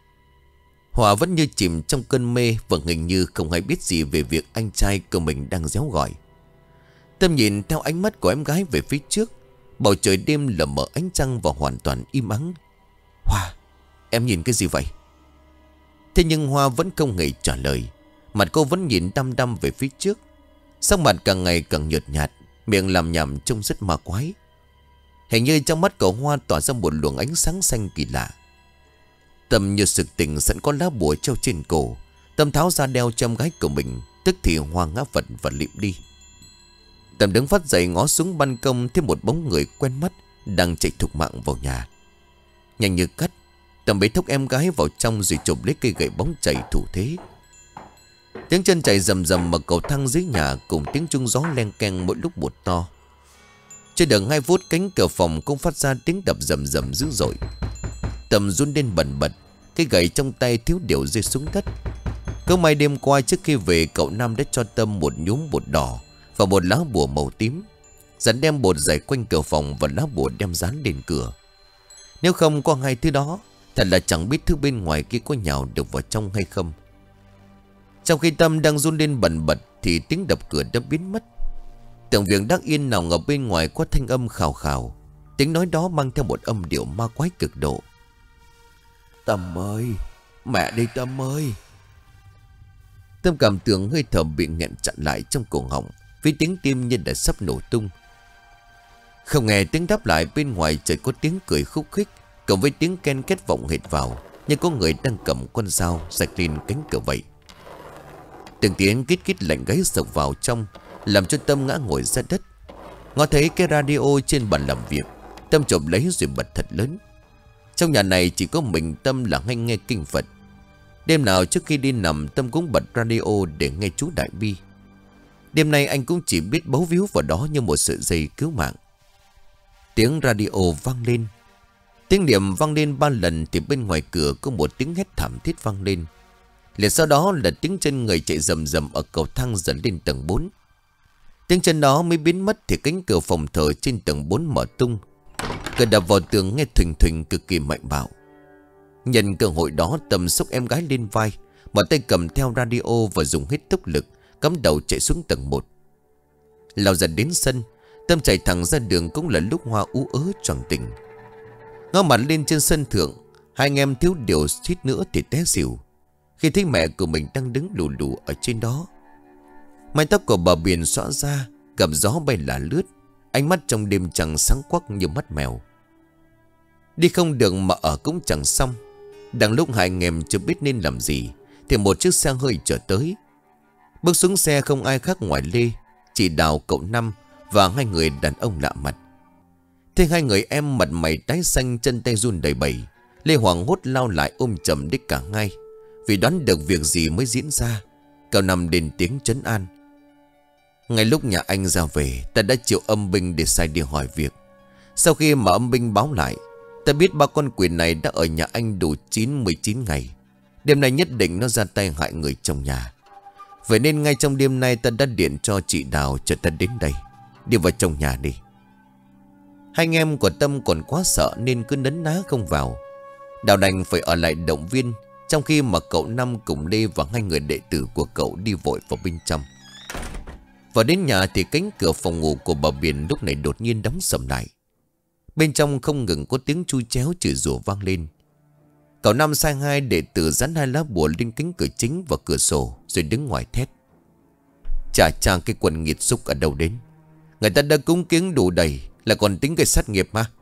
Hoa vẫn như chìm trong cơn mê và hình như không hay biết gì về việc anh trai của mình đang réo gọi. Tâm nhìn theo ánh mắt của em gái về phía trước. Bầu trời đêm lờ mờ ánh trăng và hoàn toàn im ắng. Hoa, em nhìn cái gì vậy? Thế nhưng Hoa vẫn không hề trả lời. Mặt cô vẫn nhìn đăm đăm về phía trước. Sắc mặt càng ngày càng nhợt nhạt, miệng làm nhảm trông rất ma quái. Hình như trong mắt của Hoa tỏa ra một luồng ánh sáng xanh kỳ lạ. Tâm như sực tỉnh, sẵn có lá bùa treo trên cổ. Tâm tháo ra đeo cho em gái của mình. Tức thì Hoa ngã vật và lịm đi. Tâm đứng phát dậy ngó xuống ban công, thấy một bóng người quen mắt đang chạy thục mạng vào nhà. Nhanh như cắt, Tâm bế thốc em gái vào trong rồi chụp lấy cây gậy bóng chảy thủ thế. Tiếng chân chạy rầm rầm mà cầu thang dưới nhà cùng tiếng chuông gió len keng mỗi lúc một to. Trên đường hai phút, cánh cửa phòng cũng phát ra tiếng đập rầm rầm dữ dội. Tâm run lên bần bật, cây gậy trong tay thiếu điều rơi xuống đất. Cứ may đêm qua trước khi về, cậu Năm đã cho Tâm một nhúm bột đỏ và một lá bùa màu tím, dặn đem bột rải quanh cửa phòng và lá bùa đem dán lên cửa. Nếu không có hai thứ đó, thật là chẳng biết thứ bên ngoài kia có nhào được vào trong hay không. Trong khi Tâm đang run lên bần bật thì tiếng đập cửa đã biến mất. Tưởng việc đắc yên nào ngờ bên ngoài có thanh âm khào khào. Tiếng nói đó mang theo một âm điệu ma quái cực độ. Tâm ơi, mẹ đây Tâm ơi. Tâm cảm tưởng hơi thở bị nghẹn chặn lại trong cổ họng, với tiếng tim như đã sắp nổ tung. Không nghe tiếng đáp lại, bên ngoài trời có tiếng cười khúc khích, cộng với tiếng ken két vọng hệt vào, như có người đang cầm con dao rạch lên cánh cửa vậy. Từng tiếng kít kít lạnh gáy sộc vào trong, làm cho Tâm ngã ngồi ra đất. Ngó thấy cái radio trên bàn làm việc, Tâm chộp lấy rồi bật thật lớn. Trong nhà này chỉ có mình Tâm là hay nghe kinh Phật. Đêm nào trước khi đi nằm, Tâm cũng bật radio để nghe chú Đại Bi. Đêm nay anh cũng chỉ biết bấu víu vào đó như một sợi dây cứu mạng. Tiếng radio vang lên. Tiếng niệm vang lên ba lần thì bên ngoài cửa có một tiếng hét thảm thiết vang lên. Liền sau đó là tiếng chân người chạy rầm rầm ở cầu thang dẫn lên tầng bốn. Tiếng chân đó mới biến mất thì cánh cửa phòng thờ trên tầng bốn mở tung. Cửa đập vào tường nghe thình thình cực kỳ mạnh bạo. Nhân cơ hội đó, Tâm xốc em gái lên vai, một tay cầm theo radio và dùng hết tốc lực cắm đầu chạy xuống tầng một. Lao dần đến sân, Tâm chạy thẳng ra đường, cũng là lúc Hoa ú ớ choàng tỉnh. Ngó mặt lên trên sân thượng, hai anh em thiếu điều suýt nữa thì té xỉu khi thấy mẹ của mình đang đứng lù lù ở trên đó. Mái tóc của bà Biển xõa ra, gặp gió bay là lướt, ánh mắt trong đêm trăng sáng quắc như mắt mèo. Đi không được mà ở cũng chẳng xong. Đang lúc hai anh em chưa biết nên làm gì thì một chiếc xe hơi chở tới. Bước xuống xe không ai khác ngoài Lê, chị Đào, cậu Năm và hai người đàn ông lạ mặt. Thấy hai người em mặt mày tái xanh, chân tay run đầy bẩy, Lê hoảng hốt lao lại ôm chầm đích cả ngay, vì đoán được việc gì mới diễn ra. Cậu Năm lên tiếng trấn an. Ngay lúc nhà anh ra về, ta đã triệu âm binh để sai đi hỏi việc. Sau khi mà âm binh báo lại, ta biết ba con quỷ này đã ở nhà anh đủ chín mười chín ngày. Đêm nay nhất định nó ra tay hại người trong nhà. Vậy nên ngay trong đêm nay ta đã điện cho chị Đào cho ta đến đây. Đi vào trong nhà đi. Hai anh em của Tâm còn quá sợ nên cứ nấn ná không vào. Đào đành phải ở lại động viên, trong khi mà cậu Năm cùng Lê và hai người đệ tử của cậu đi vội vào bên trong. Vào đến nhà thì cánh cửa phòng ngủ của bà Biển lúc này đột nhiên đóng sầm lại. Bên trong không ngừng có tiếng chui chéo chửi rủa vang lên. Cậu Năm sai hai đệ tử dán hai lá bùa lên cánh cửa chính và cửa sổ, rồi đứng ngoài thét. Chà chang, cái quần nghiệt xúc ở đâu đến? Người ta đã cúng kiến đủ đầy, là còn tính gây sát nghiệp mà.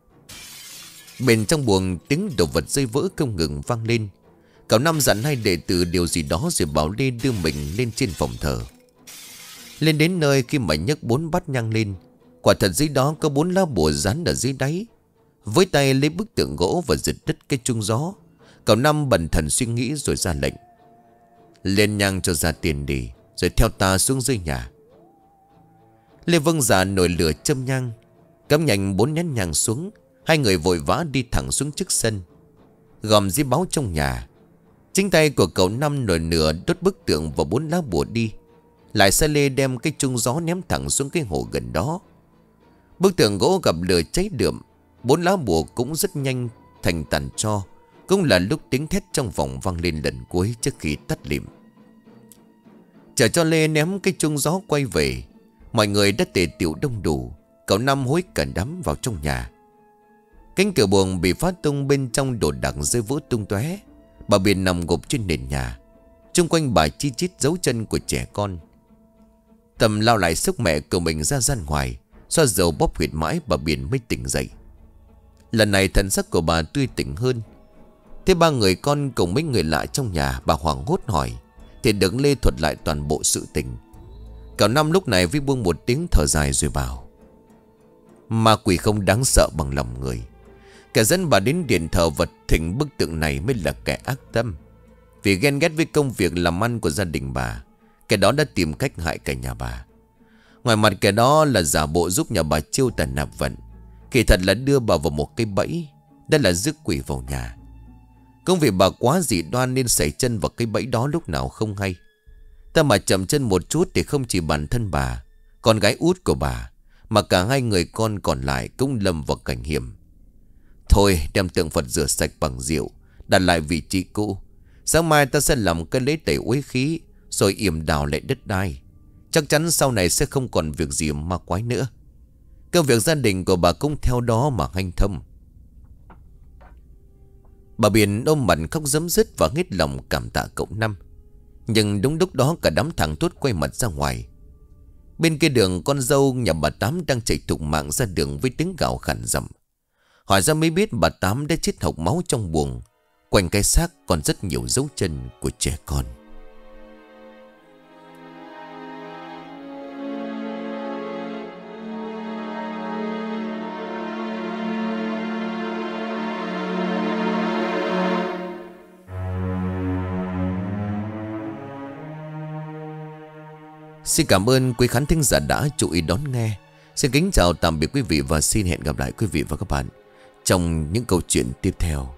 Bên trong buồng tiếng đồ vật rơi vỡ không ngừng vang lên. Cậu Năm dặn hai đệ tử điều gì đó rồi bảo Lê đưa mình lên trên phòng thờ. Lên đến nơi, khi mà nhấc bốn bát nhang lên, quả thật dưới đó có bốn lá bùa dán ở dưới đáy. Với tay lấy bức tượng gỗ và giật đứt cái chuông gió, cậu Năm bần thần suy nghĩ rồi ra lệnh. Lên nhang cho ra tiền đi, rồi theo ta xuống dưới nhà. Lê vâng dạ nổi lửa châm nhang, cắm nhanh bốn nén nhang xuống. Hai người vội vã đi thẳng xuống trước sân, gom giấy báo trong nhà. Chính tay của cậu Năm nổi lửa đốt bức tượng và bốn lá bùa đi. Lại sai Lê đem cái chuông gió ném thẳng xuống cái hồ gần đó. Bức tượng gỗ gặp lửa cháy đượm, bốn lá bùa cũng rất nhanh thành tàn tro. Cũng là lúc tiếng thét trong vòng vang lên lần cuối trước khi tắt lịm. Chờ cho Lê ném cái chuông gió quay về, mọi người đã tề tựu đông đủ. Cậu Năm hối cả đám vào trong nhà. Cánh cửa buồng bị phá tung, bên trong đồ đạc rơi vỡ tung tóe. Bà Biển nằm gục trên nền nhà, chung quanh bà chi chít dấu chân của trẻ con. Tâm lao lại xúc mẹ của mình ra gian ngoài, xoa dầu bóp huyệt mãi bà Biển mới tỉnh dậy. Lần này thần sắc của bà tươi tỉnh hơn. Thế ba người con cùng mấy người lạ trong nhà, bà hoảng hốt hỏi thì được Lê thuật lại toàn bộ sự tình. Cậu Năm lúc này mới buông một tiếng thở dài rồi bảo: Ma quỷ không đáng sợ bằng lòng người. Kẻ dẫn bà đến điện thờ vật thỉnh bức tượng này mới là kẻ ác tâm. Vì ghen ghét với công việc làm ăn của gia đình bà, kẻ đó đã tìm cách hại cả nhà bà. Ngoài mặt kẻ đó là giả bộ giúp nhà bà chiêu tà nạp vận, kỳ thật là đưa bà vào một cái bẫy, đó là rước quỷ vào nhà. Cũng vì bà quá dị đoan nên xảy chân vào cái bẫy đó lúc nào không hay. Ta mà chậm chân một chút thì không chỉ bản thân bà, con gái út của bà, mà cả hai người con còn lại cũng lâm vào cảnh hiểm. Thôi đem tượng Phật rửa sạch bằng rượu, đặt lại vị trí cũ. Sáng mai ta sẽ làm cái lễ tẩy uế khí, rồi yểm đào lại đất đai. Chắc chắn sau này sẽ không còn việc gì ma quái nữa. Công việc gia đình của bà cũng theo đó mà hanh thông. Bà Biển ôm mặt khóc rấm rứt và hết lòng cảm tạ cậu Năm. Nhưng đúng lúc đó cả đám thằng Tuốt quay mặt ra ngoài. Bên kia đường, con dâu nhà bà Tám đang chạy thục mạng ra đường với tiếng gào khản giọng. Hỏi ra mới biết bà Tám đã chết hộc máu trong buồng. Quanh cái xác còn rất nhiều dấu chân của trẻ con. Xin cảm ơn quý khán thính giả đã chú ý đón nghe. Xin kính chào tạm biệt quý vị và xin hẹn gặp lại quý vị và các bạn trong những câu chuyện tiếp theo.